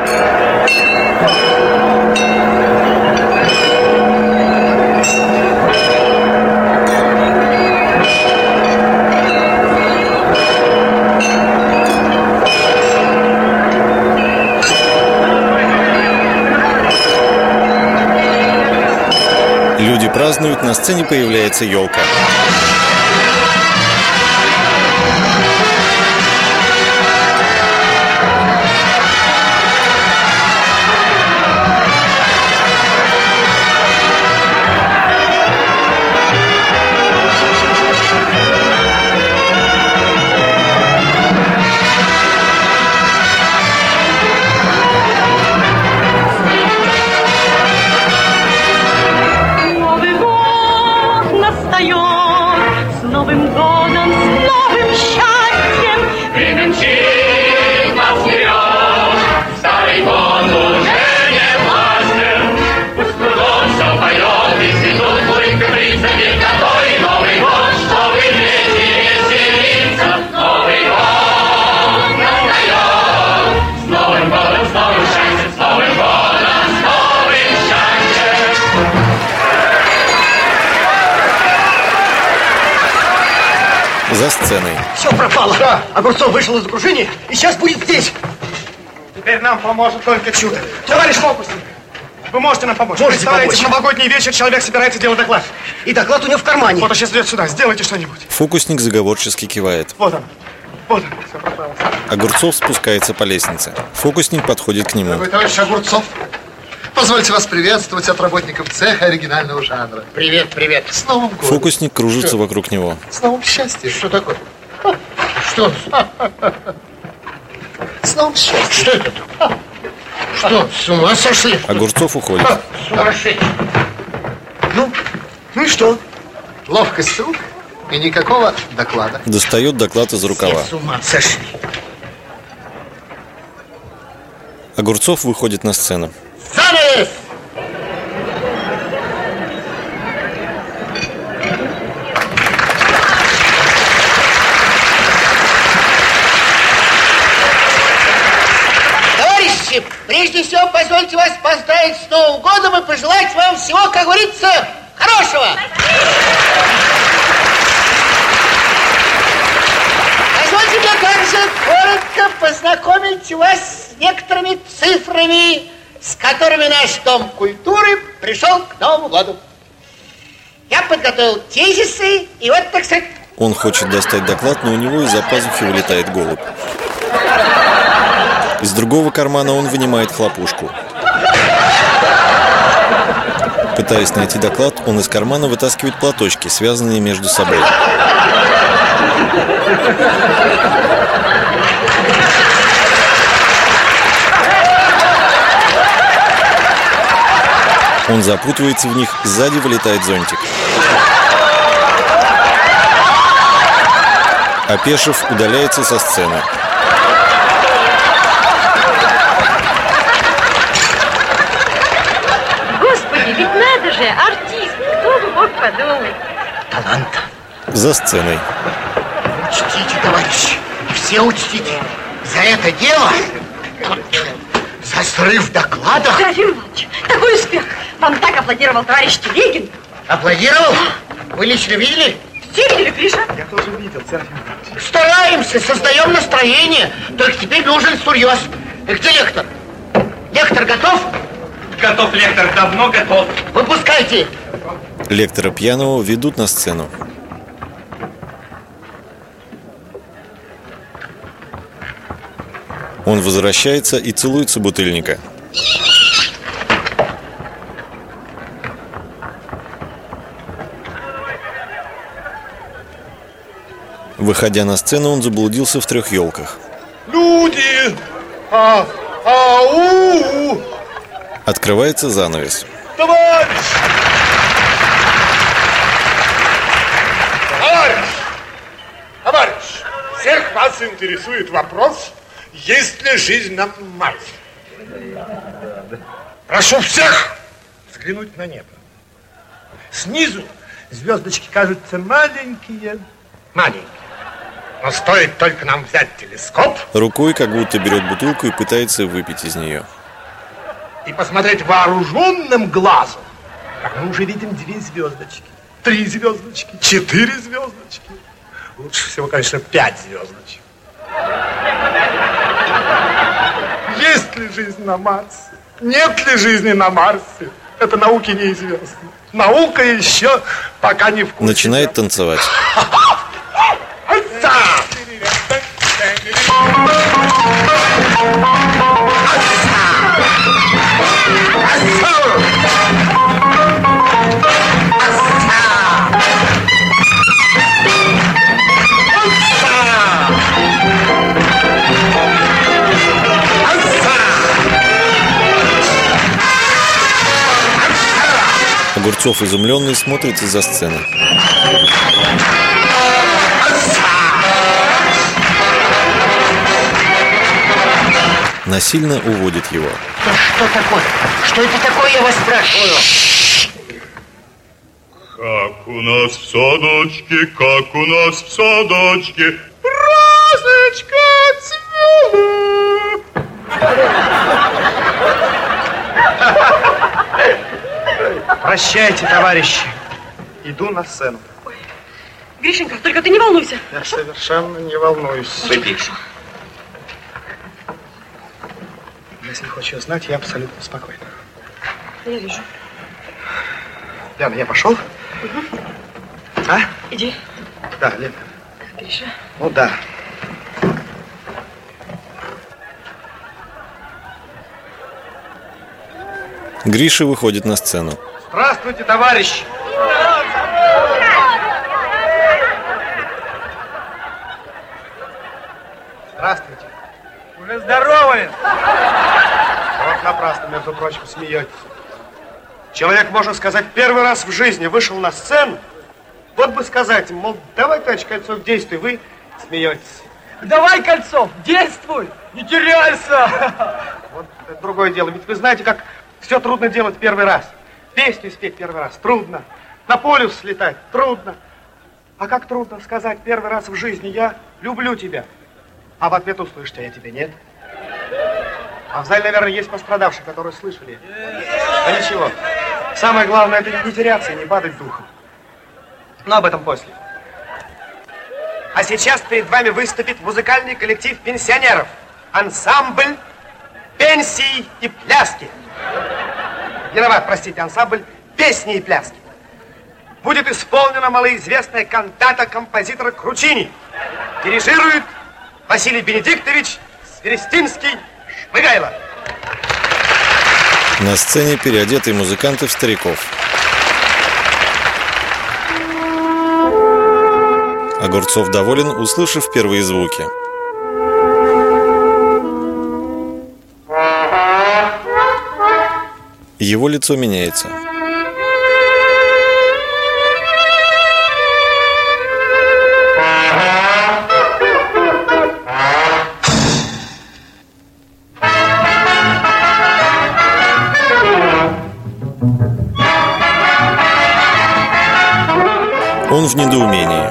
Люди празднуют, на сцене появляется елка. За сценой. Все пропало. Да. Огурцов вышел из окружения и сейчас будет здесь. Теперь нам поможет только чудо. Товарищ фокусник, вы можете нам помочь? Можете Представляете, помочь. в новогодний вечер человек собирается делать доклад. И доклад у него в кармане. Вот он сейчас идет сюда. Сделайте что-нибудь. Фокусник заговорчески кивает. Вот он. Вот он. Все пропало. Огурцов спускается по лестнице. Фокусник подходит к нему. Дорогой товарищ Огурцов, позвольте вас приветствовать от работников цеха оригинального жанра. Привет, привет. С Новым годом. Фокусник кружится вокруг него. С новым счастьем. Что такое? Что? С новым счастьем. Что это? Что, с ума сошли? Огурцов уходит. Сумасшедший. Ну и что? Ловкость рук и никакого доклада. Достает доклад из рукава. С ума сошли. Огурцов выходит на сцену. Занавес! Товарищи, прежде всего позвольте вас поздравить с Новым годом и пожелать вам всего, как говорится, хорошего. Позвольте мне также коротко познакомить вас с некоторыми цифрами, с которыми наш Дом культуры пришел к Новому году. Я подготовил тезисы, и вот, так сказать... Он хочет достать доклад, но у него из-за пазухи вылетает голубь. Из другого кармана он вынимает хлопушку. Пытаясь найти доклад, он из кармана вытаскивает платочки, связанные между собой. Он запутывается в них, сзади вылетает зонтик. Опешив, удаляется со сцены. Господи, ведь надо же, артист, кто бы мог подумать. Талант. За сценой. Учтите, товарищи, все учтите. За это дело, за срыв доклада... Серафим Иванович, такой успех! Вам так аплодировал товарищ Телегин. Аплодировал? Вы лично видели? Все видели, Гриша? Я тоже видел, Серафим Иванович. Стараемся, создаем настроение. Только теперь нужен сурьез. Где лектор? Лектор готов? Готов, лектор, давно готов. Выпускайте. Лектора пьяного ведут на сцену. Он возвращается и целует собутыльника. Выходя на сцену, он заблудился в 3 елках. Люди! Ау! Открывается занавес. Товарищ! Товарищ! Товарищ! вас интересует вопрос, есть ли жизнь на Марсе. Прошу всех взглянуть на небо. Снизу звездочки кажутся маленькие. Маленькие. Но стоит только нам взять телескоп. Рукой как будто берет бутылку и пытается выпить из нее. И посмотреть вооруженным глазом. Так мы уже видим 2 звездочки, 3 звездочки, 4 звездочки. Лучше всего, конечно, 5 звездочек. Есть ли жизнь на Марсе? Нет ли жизни на Марсе? Это науке неизвестно. Наука еще пока не в курсе. Начинает танцевать. Огурцов, изумленный, смотрит из-за сцены. Насильно уводит его. Что такое? Что это такое, я вас спрашиваю? Как у нас в садочке, как у нас в садочке, Розочка цвела. Прощайте, товарищи. Иду на сцену. Гришенька, только ты не волнуйся. Я совершенно не волнуюсь. Выпейшу. Если хочешь знать, я абсолютно спокойна. Я вижу. Яна, я пошел? Угу. А? Иди. Да, Лена. Гриша. Ну да. Гриша выходит на сцену. Здравствуйте, товарищи! Здравствуйте. Уже здоровы. Вот напрасно, между прочим, смеетесь. Человек, можно сказать, первый раз в жизни вышел на сцену. Вот бы сказать, мол, давай, товарищ Кольцов, действуй, вы смеетесь. Давай, Кольцов, действуй, не теряйся. Вот это другое дело. Ведь вы знаете, как все трудно делать первый раз. Песню спеть первый раз трудно. На полюс слетать трудно. А как трудно сказать первый раз в жизни: я люблю тебя. А в ответ услышите: я тебя нет. А в зале, наверное, есть пострадавшие, которые слышали. А ничего. Самое главное — это не теряться и не падать духом. Но об этом после. А сейчас перед вами выступит музыкальный коллектив пенсионеров. Ансамбль пенсии и пляски. Виноват, простите, ансамбль песни и пляски. Будет исполнена малоизвестная кантата композитора Кручини. Дирижирует Василий Бенедиктович Сверестинский-Шмыгайло. На сцене переодетые музыканты в стариков. Огурцов доволен, услышав первые звуки. Его лицо меняется. Он в недоумении.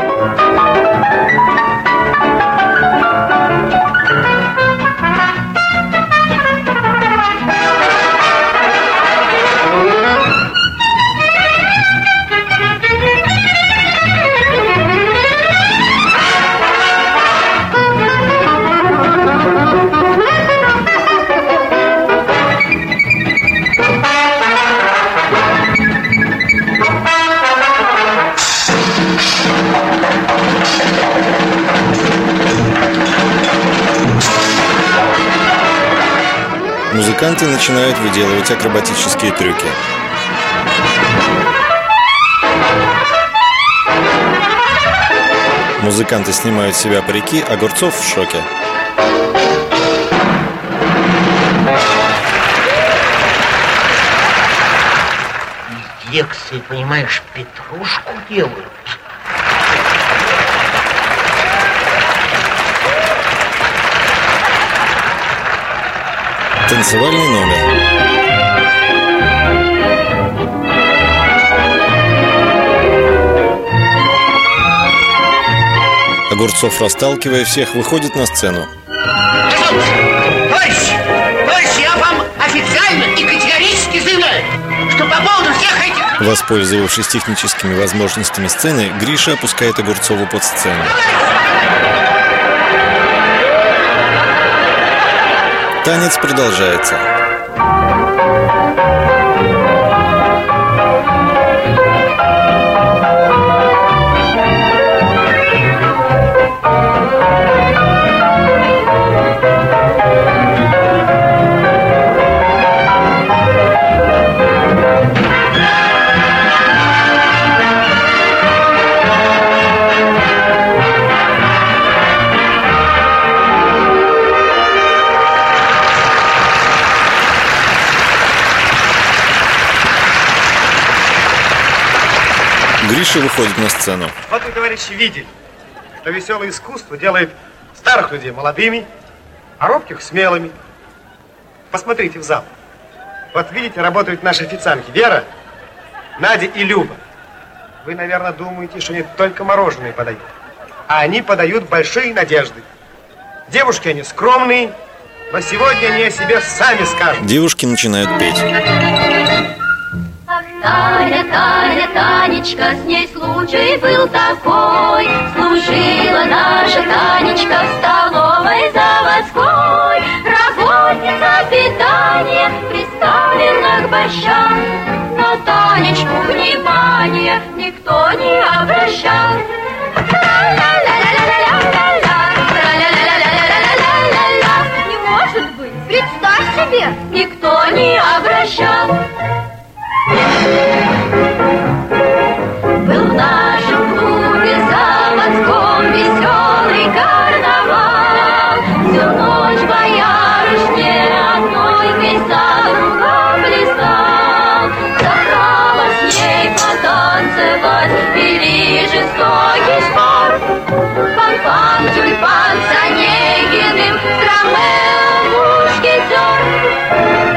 Музыканты начинают выделывать акробатические трюки. Музыканты снимают с себя парики, Огурцов в шоке. Из лекции, понимаешь, петрушку делают. Танцевальный номер. Огурцов, расталкивая всех, выходит на сцену. Товарищ, я вам официально и категорически заявляю, что по поводу всех этих... Воспользовавшись техническими возможностями сцены, Гриша опускает Огурцову под сцену. Танец продолжается. Гриша выходит на сцену. Вот вы, товарищи, видели, что веселое искусство делает старых людей молодыми, а робких смелыми. Посмотрите в зал. Вот видите, работают наши официантки Вера, Надя и Люба. Вы, наверное, думаете, что они только мороженое подают. А они подают большие надежды. Девушки, они скромные, но сегодня они о себе сами скажут. Девушки начинают петь. Таня, Таня, Танечка, с ней случай был такой. Служила наша Танечка в столовой заводской. Работница питания приставлена к борщам. На Танечку внимания никто не обращал. Не может быть, представь себе, никто не обращал. Был в нашем клубе заводском веселый карнавал. Всю ночь боярышне одной весь за кругом плясал. Захотелось ей потанцевать, вели жестокий спор. Фан-фан, тюльпан с Онегиным, с Ромео мушкетер.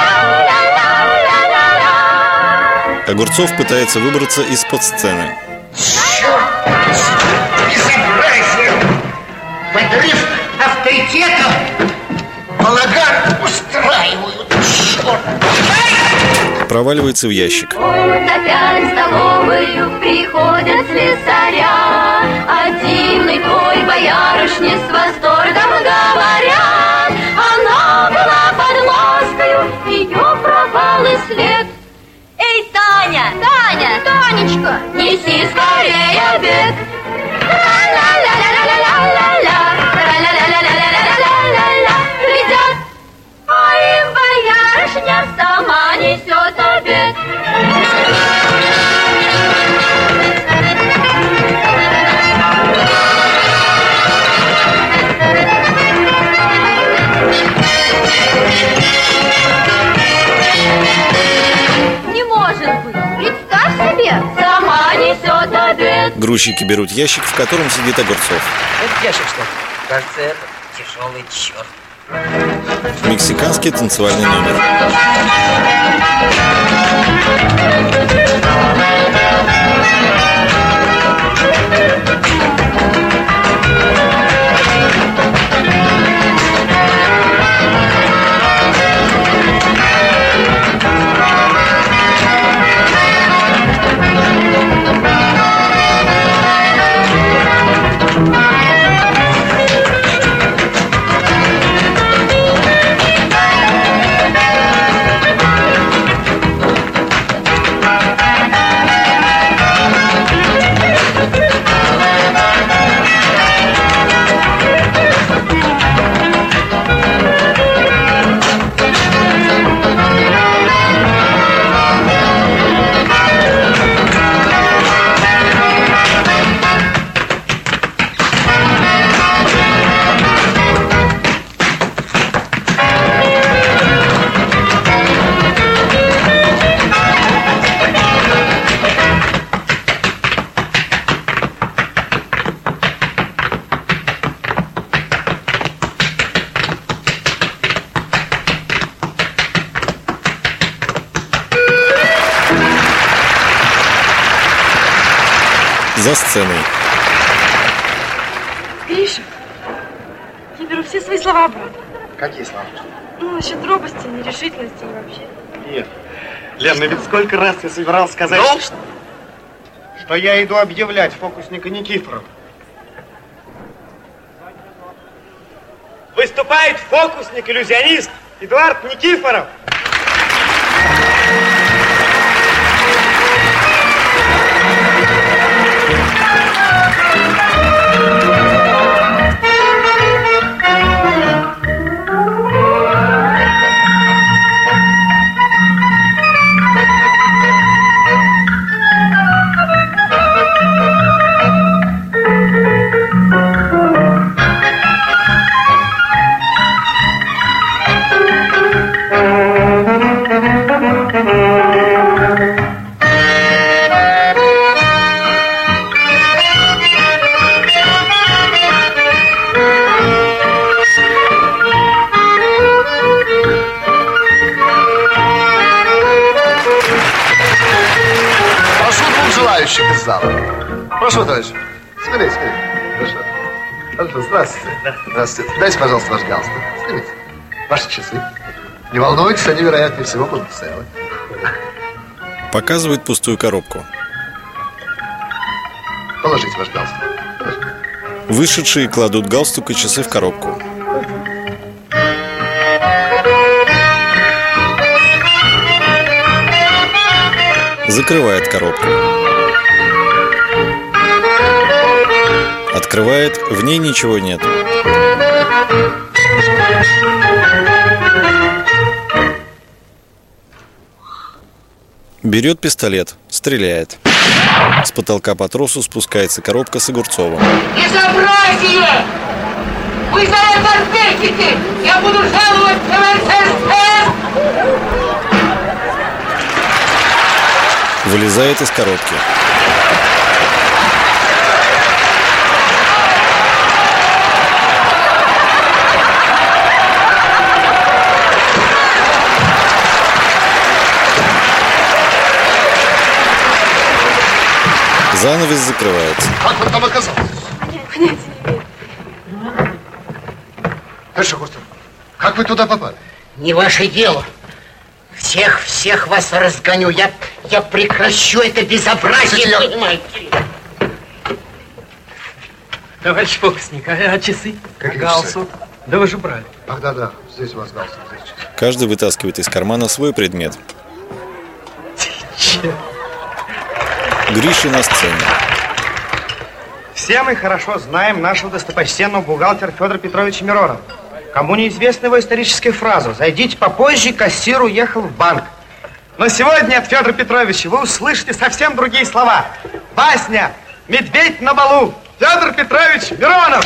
Огурцов пытается выбраться из-под сцены. Черт! Безобразие! Подрыв авторитетов! Балаган устраивают! Черт! Проваливается в ящик. Опять в столовую приходят слесаря. О дивной той боярышне с восторгом говорят. Она была под ласкою, ее пропал и след. Эй, Таня! Таня! Танечка! Неси скорее обед! Глядят, а им боярышня сама несет обед. Не может быть, представь себе, сама несет обед. Грузчики берут ящик, в котором сидит Огурцов. Это ящик, что ли? Кажется, это тяжелый черт. Мексиканский танцевальный номер. За сценой. Гриша, я беру все свои слова обратно. Какие слова? Ну, насчет робости, нерешительности и вообще. Нет. Лен, ну ведь сколько раз я собирался сказать, что я иду объявлять фокусника Никифорова. Выступает фокусник-иллюзионист Эдуард Никифоров. Из зала. Прошу, товарищ. Скорее, скорее. Прошу. Здравствуйте. Здравствуйте. Дайте, пожалуйста, ваш галстук. Снимите. Ваши часы. Не волнуйтесь, они, вероятнее всего, будут целы. Показывает пустую коробку. Положите ваш галстук. Вышедшие кладут галстук и часы в коробку. Закрывает коробку. Открывает, в ней ничего нет. Берет пистолет, стреляет. С потолка по тросу спускается коробка с Огурцовым. Безобразие! Вы за это ответите! Я буду жаловать в СССР! Вылезает из коробки. Занавес закрывается. Как вы там оказались? Понятия не имею. Товарищ Огурцов, как вы туда попали? Не ваше дело. Всех вас разгоню. Я прекращу это безобразие, понимаете? Товарищ фокусник, а часы? Какие галстук? часы? Да вы же брали. Ах, да. Здесь у вас галстук, здесь часы. Каждый вытаскивает из кармана свой предмет. Гриша на сцене. Все мы хорошо знаем нашего достопочтенного бухгалтера Федора Петровича Миронова. Кому неизвестна его историческая фраза: «Зайдите попозже, кассир уехал в банк». Но сегодня от Федора Петровича вы услышите совсем другие слова. Басня «Медведь на балу». Федор Петрович Миронов.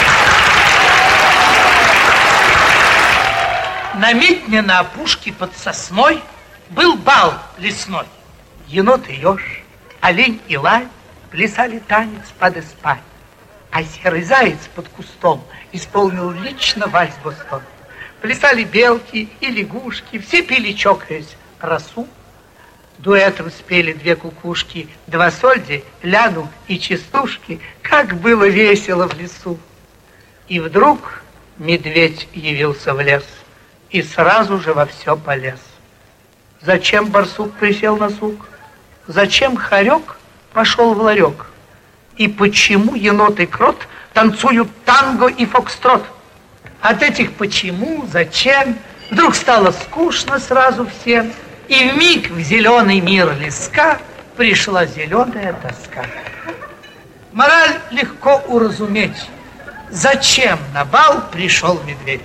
На медне на опушке под сосной был бал лесной. Енот и еж, олень и лань плясали танец под эспаль. А серый заяц под кустом исполнил лично вальс Бостон. Плясали белки и лягушки, все пили, чокаясь, росу. Дуэтом спели две кукушки, два сольди, ляну и частушки. Как было весело в лесу. И вдруг медведь явился в лес и сразу же во все полез. Зачем барсук присел на сук? Зачем хорек пошел в ларек? И почему енот и крот танцуют танго и фокстрот? От этих почему, зачем, вдруг стало скучно сразу всем, и вмиг в зеленый мир леска пришла зеленая тоска. Мораль легко уразуметь. Зачем на бал пришел медведь?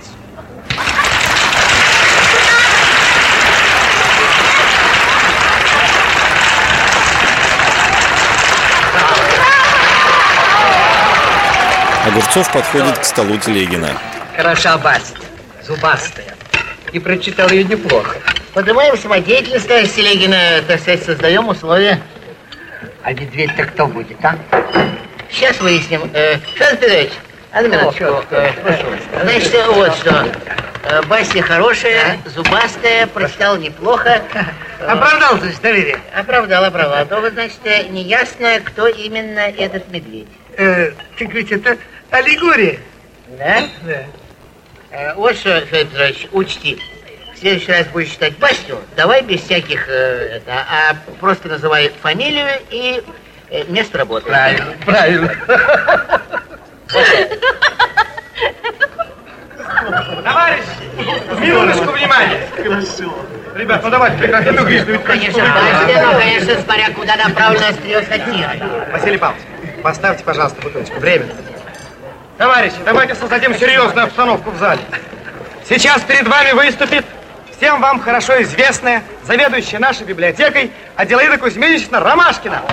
Огурцов подходит к столу Телегина. Хороша басня, зубастая. И прочитал ее неплохо. Поднимаем самодеятельность, товарищ Телегина, так сказать, создаем условия. А медведь-то кто будет, а? Сейчас выясним. Федор Петрович, одну минуточку. Значит, вот что. Басня хорошая, зубастая, прочитал неплохо. Оправдал, значит, доверие? Оправдал. То вы, значит, неясно, кто именно этот медведь. Так ведь это аллегория. Да? Да. Вот что, Федор Петрович, учти. В следующий раз будешь читать басню, давай без всяких, а просто называй фамилию и место работы. Правильно. Товарищи, минуточку внимания. Хорошо. Ребят, ну давайте прекратим игру. Конечно, смотря куда направлено острие сатиры. Василий Павлович, поставьте, пожалуйста, бутылочку. Время. Товарищи, давайте создадим серьезную обстановку в зале. Сейчас перед вами выступит всем вам хорошо известная заведующая нашей библиотекой Аделаида Кузьминична Ромашкина.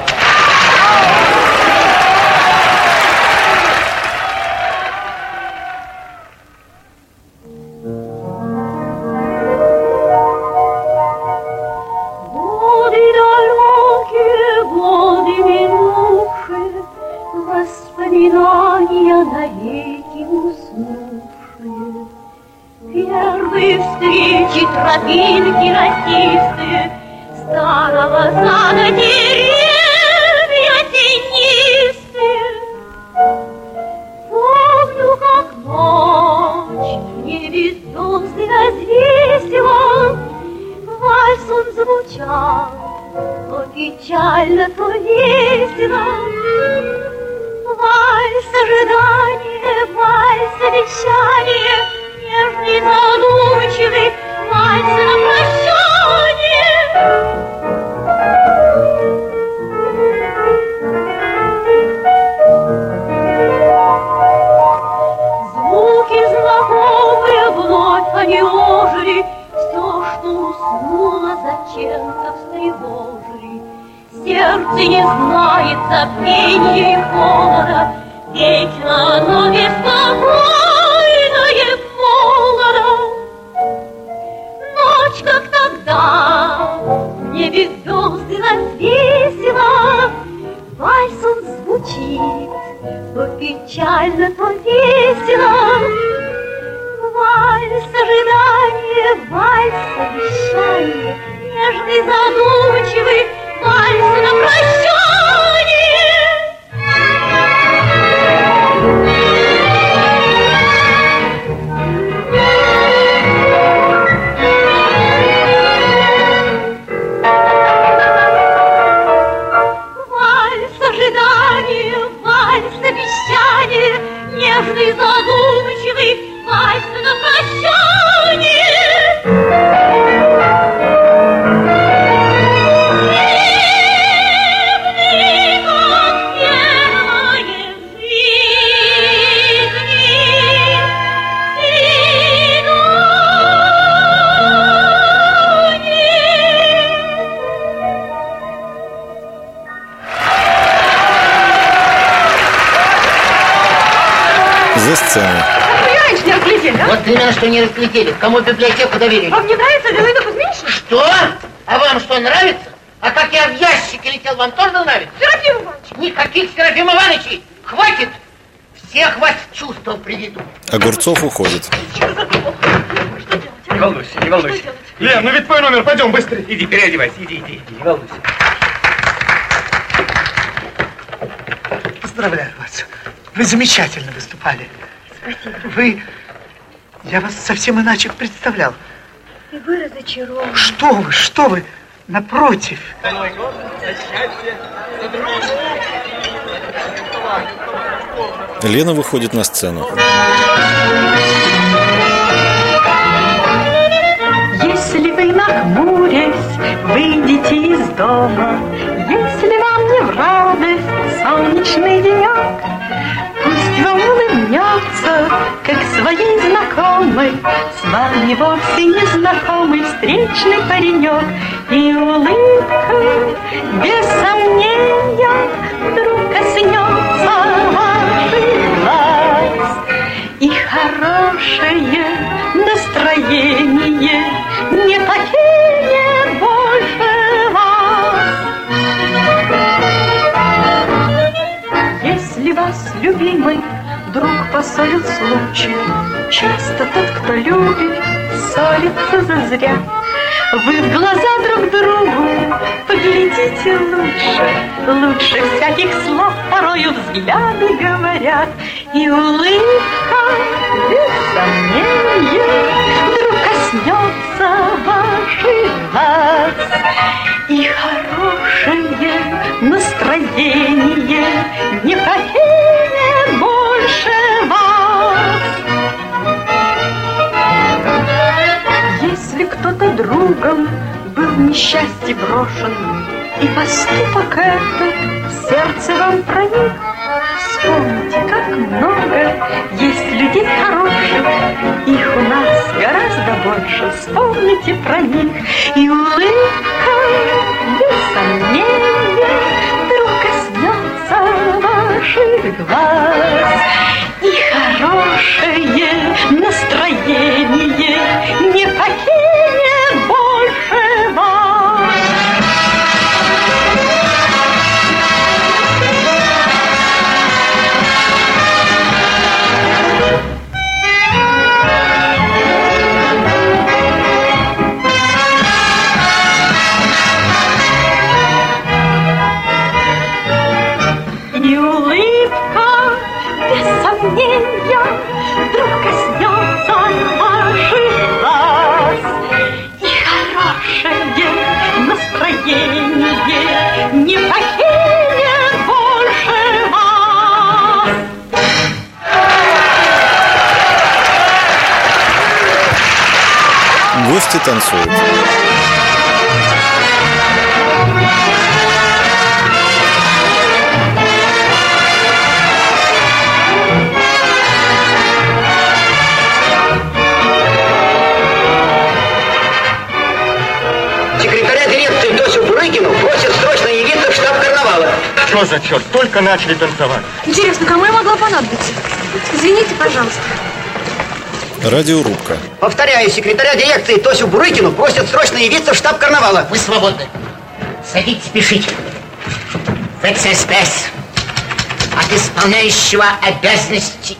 Воспоминания навеки уснувшие, первые встречи, тропинки росистые, старого сада деревья тенистые. Помню, как ночь в небе звезды развесила, вальс он звучал, то печально, то весело. Вальс ожидания, вальс обещания, нежный, задумчивый, вальс на прощание. Звуки знакомые вновь они ожили, все, что уснуло, зачем-то встревожили. Сердце не знает забвенья и холода, вечно оно беспокойное молодо. Ночь, как тогда, в небе звезды развесила, вальс он звучит, то печально, то весело. Вальс ожидания, вальс обещания, нежный, задумчивый, вальс на прощание. Вальс ожидания, вальс обещания, нежный, задумчивый, вальс на прощание. За сценой. Раньше не разглядели, да? Вот именно, что не разглядели. Кому библиотеку доверили? Вам не нравится Аделаида Кузьминична? Что? А вам что, нравится? А как я в ящике летел, вам тоже нравится? Серафим Иванович! Никаких Серафим Ивановичей! Хватит! Всех вас в чувство приведу. Огурцов уходит. Не волнуйся, не волнуйся. Лен, ну ведь твой номер, пойдем быстрее. Иди, переодевайся, иди, не волнуйся. Поздравляю вас. Вы замечательно выступали. Спасибо. Я вас совсем иначе представлял. И вы разочарованы. Что вы? Напротив. Лена выходит на сцену. Если вы, нахмурясь, выйдете из дома, если вам не в радость солнечный денек, пусть вам улыбнется, как своей знакомой, с вами вовсе незнакомый встречный паренек. И улыбка, без сомнения, вдруг коснется ваших глаз. И хорошее настроение не покинет больше вас. Если вас, любимый, вдруг посолит случай. Часто тот, кто любит, солится зазря. Вы в глаза друг другу поглядите лучше всяких слов порою взгляды говорят. И улыбка, без сомнения, вдруг коснется ваших глаз. И хорошее настроение не покинет больше вас. Если кто-то другом был в несчастье брошен, и поступок этот в сердце вам проник, вспомните, как много есть людей хороших, их у нас гораздо больше, вспомните про них. И улыбка, без сомнения, вдруг коснется ваших глаз. И хорошее настроение не покинет больше вас. И улыбка, без сомнения, вдруг коснется ваших глаз. И хорошее настроение не покинет больше вас. Гости танцуют. Секретаря дирекции Тосю Бурыкину просят срочно явиться в штаб карнавала. Что за черт? Только начали танцевать. Интересно, кому я могла понадобиться? Извините, пожалуйста. Радиорубка. Повторяю, секретаря дирекции Тосю Бурыкину просят срочно явиться в штаб карнавала. Вы свободны. Садитесь, пишите. ВЦСПС от исполняющего обязанности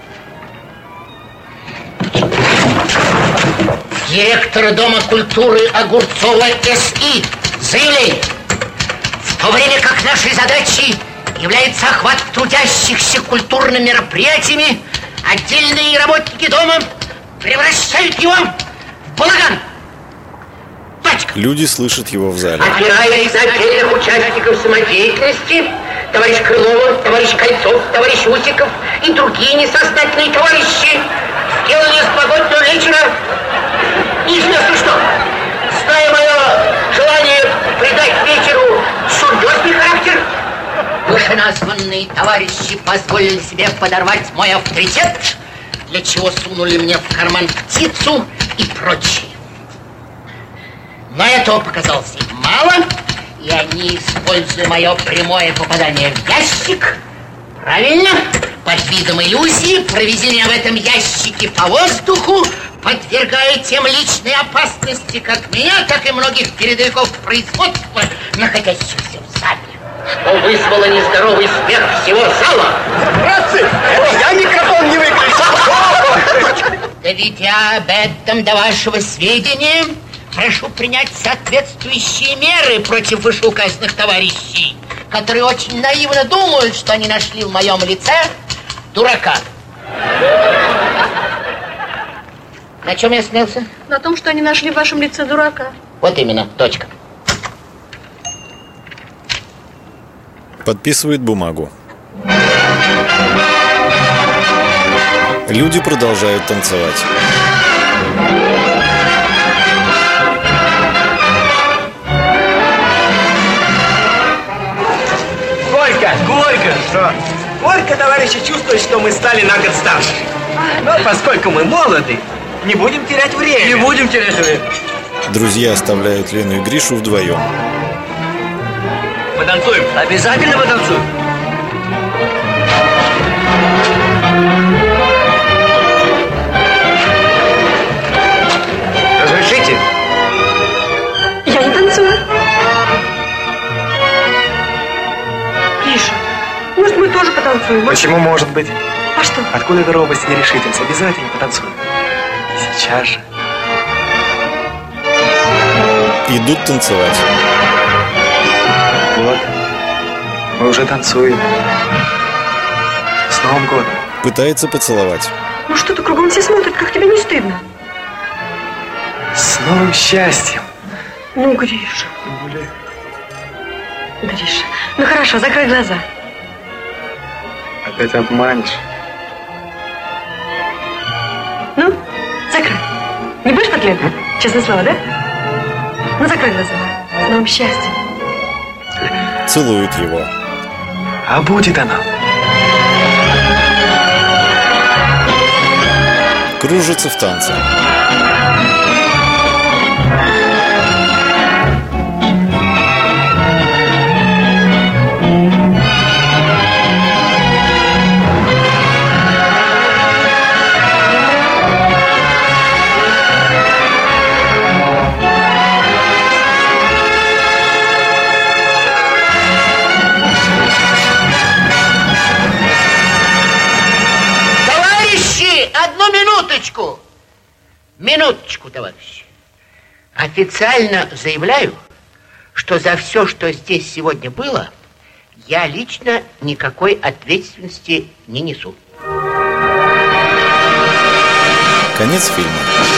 директора Дома культуры Огурцова СИ. Заявление. В то время как нашей задачей является охват трудящихся культурными мероприятиями, отдельные работники дома превращают его в балаган. Люди слышат его в зале. Опираясь на отдельных участников самодеятельности, товарищ Крылов, товарищ Кольцов, товарищ Усиков и другие несознательные товарищи сделали с погодного вечера неизвестно что. Зная мое желание придать вечеру серьезный характер, вышеназванные товарищи позволили себе подорвать мой авторитет, для чего сунули мне в карман птицу и прочее. Но этого показалось им мало, и они, используя мое прямое попадание в ящик, правильно, под видом иллюзии, провели меня в этом ящике по воздуху, подвергая тем личной опасности как меня, так и многих передовиков производства, находящихся в зале, что вызвало нездоровый смех всего зала. Братцы, это я микрофон не выключил. Доведя об этом до вашего сведения, прошу принять соответствующие меры против вышеуказанных товарищей, которые очень наивно думают, что они нашли в моем лице дурака. На чем я смеялся? На том, что они нашли в вашем лице дурака. Вот именно, точка. Подписывает бумагу. Люди продолжают танцевать. Горько. Что? Горько, товарищи, чувствует, что мы стали на год старше. Но поскольку мы молоды, не будем терять время. Не будем терять время. Друзья оставляют Лену и Гришу вдвоем. Потанцуем. Обязательно потанцуем. Разрешите? Я не танцую. Гриша, может, мы тоже потанцуем? Почему может быть? А что? Откуда эта робость и нерешительность? Обязательно потанцуем. Сейчас же. Идут танцевать. Вот. Мы уже танцуем. С Новым годом. Пытается поцеловать. Ну что ты, кругом все смотрят, как тебе не стыдно? С новым счастьем. Ну, Гриша. Гриша, ну хорошо, закрой глаза. Опять обманешь. Ну, закрой. Не будешь котлету? Честное слово, да? Ну, закрой глаза. С новым счастьем. Целует его. А будет она. Кружится в танце. Одну минуточку. Минуточку, товарищи. Официально заявляю, что за все, что здесь сегодня было, я лично никакой ответственности не несу. Конец фильма.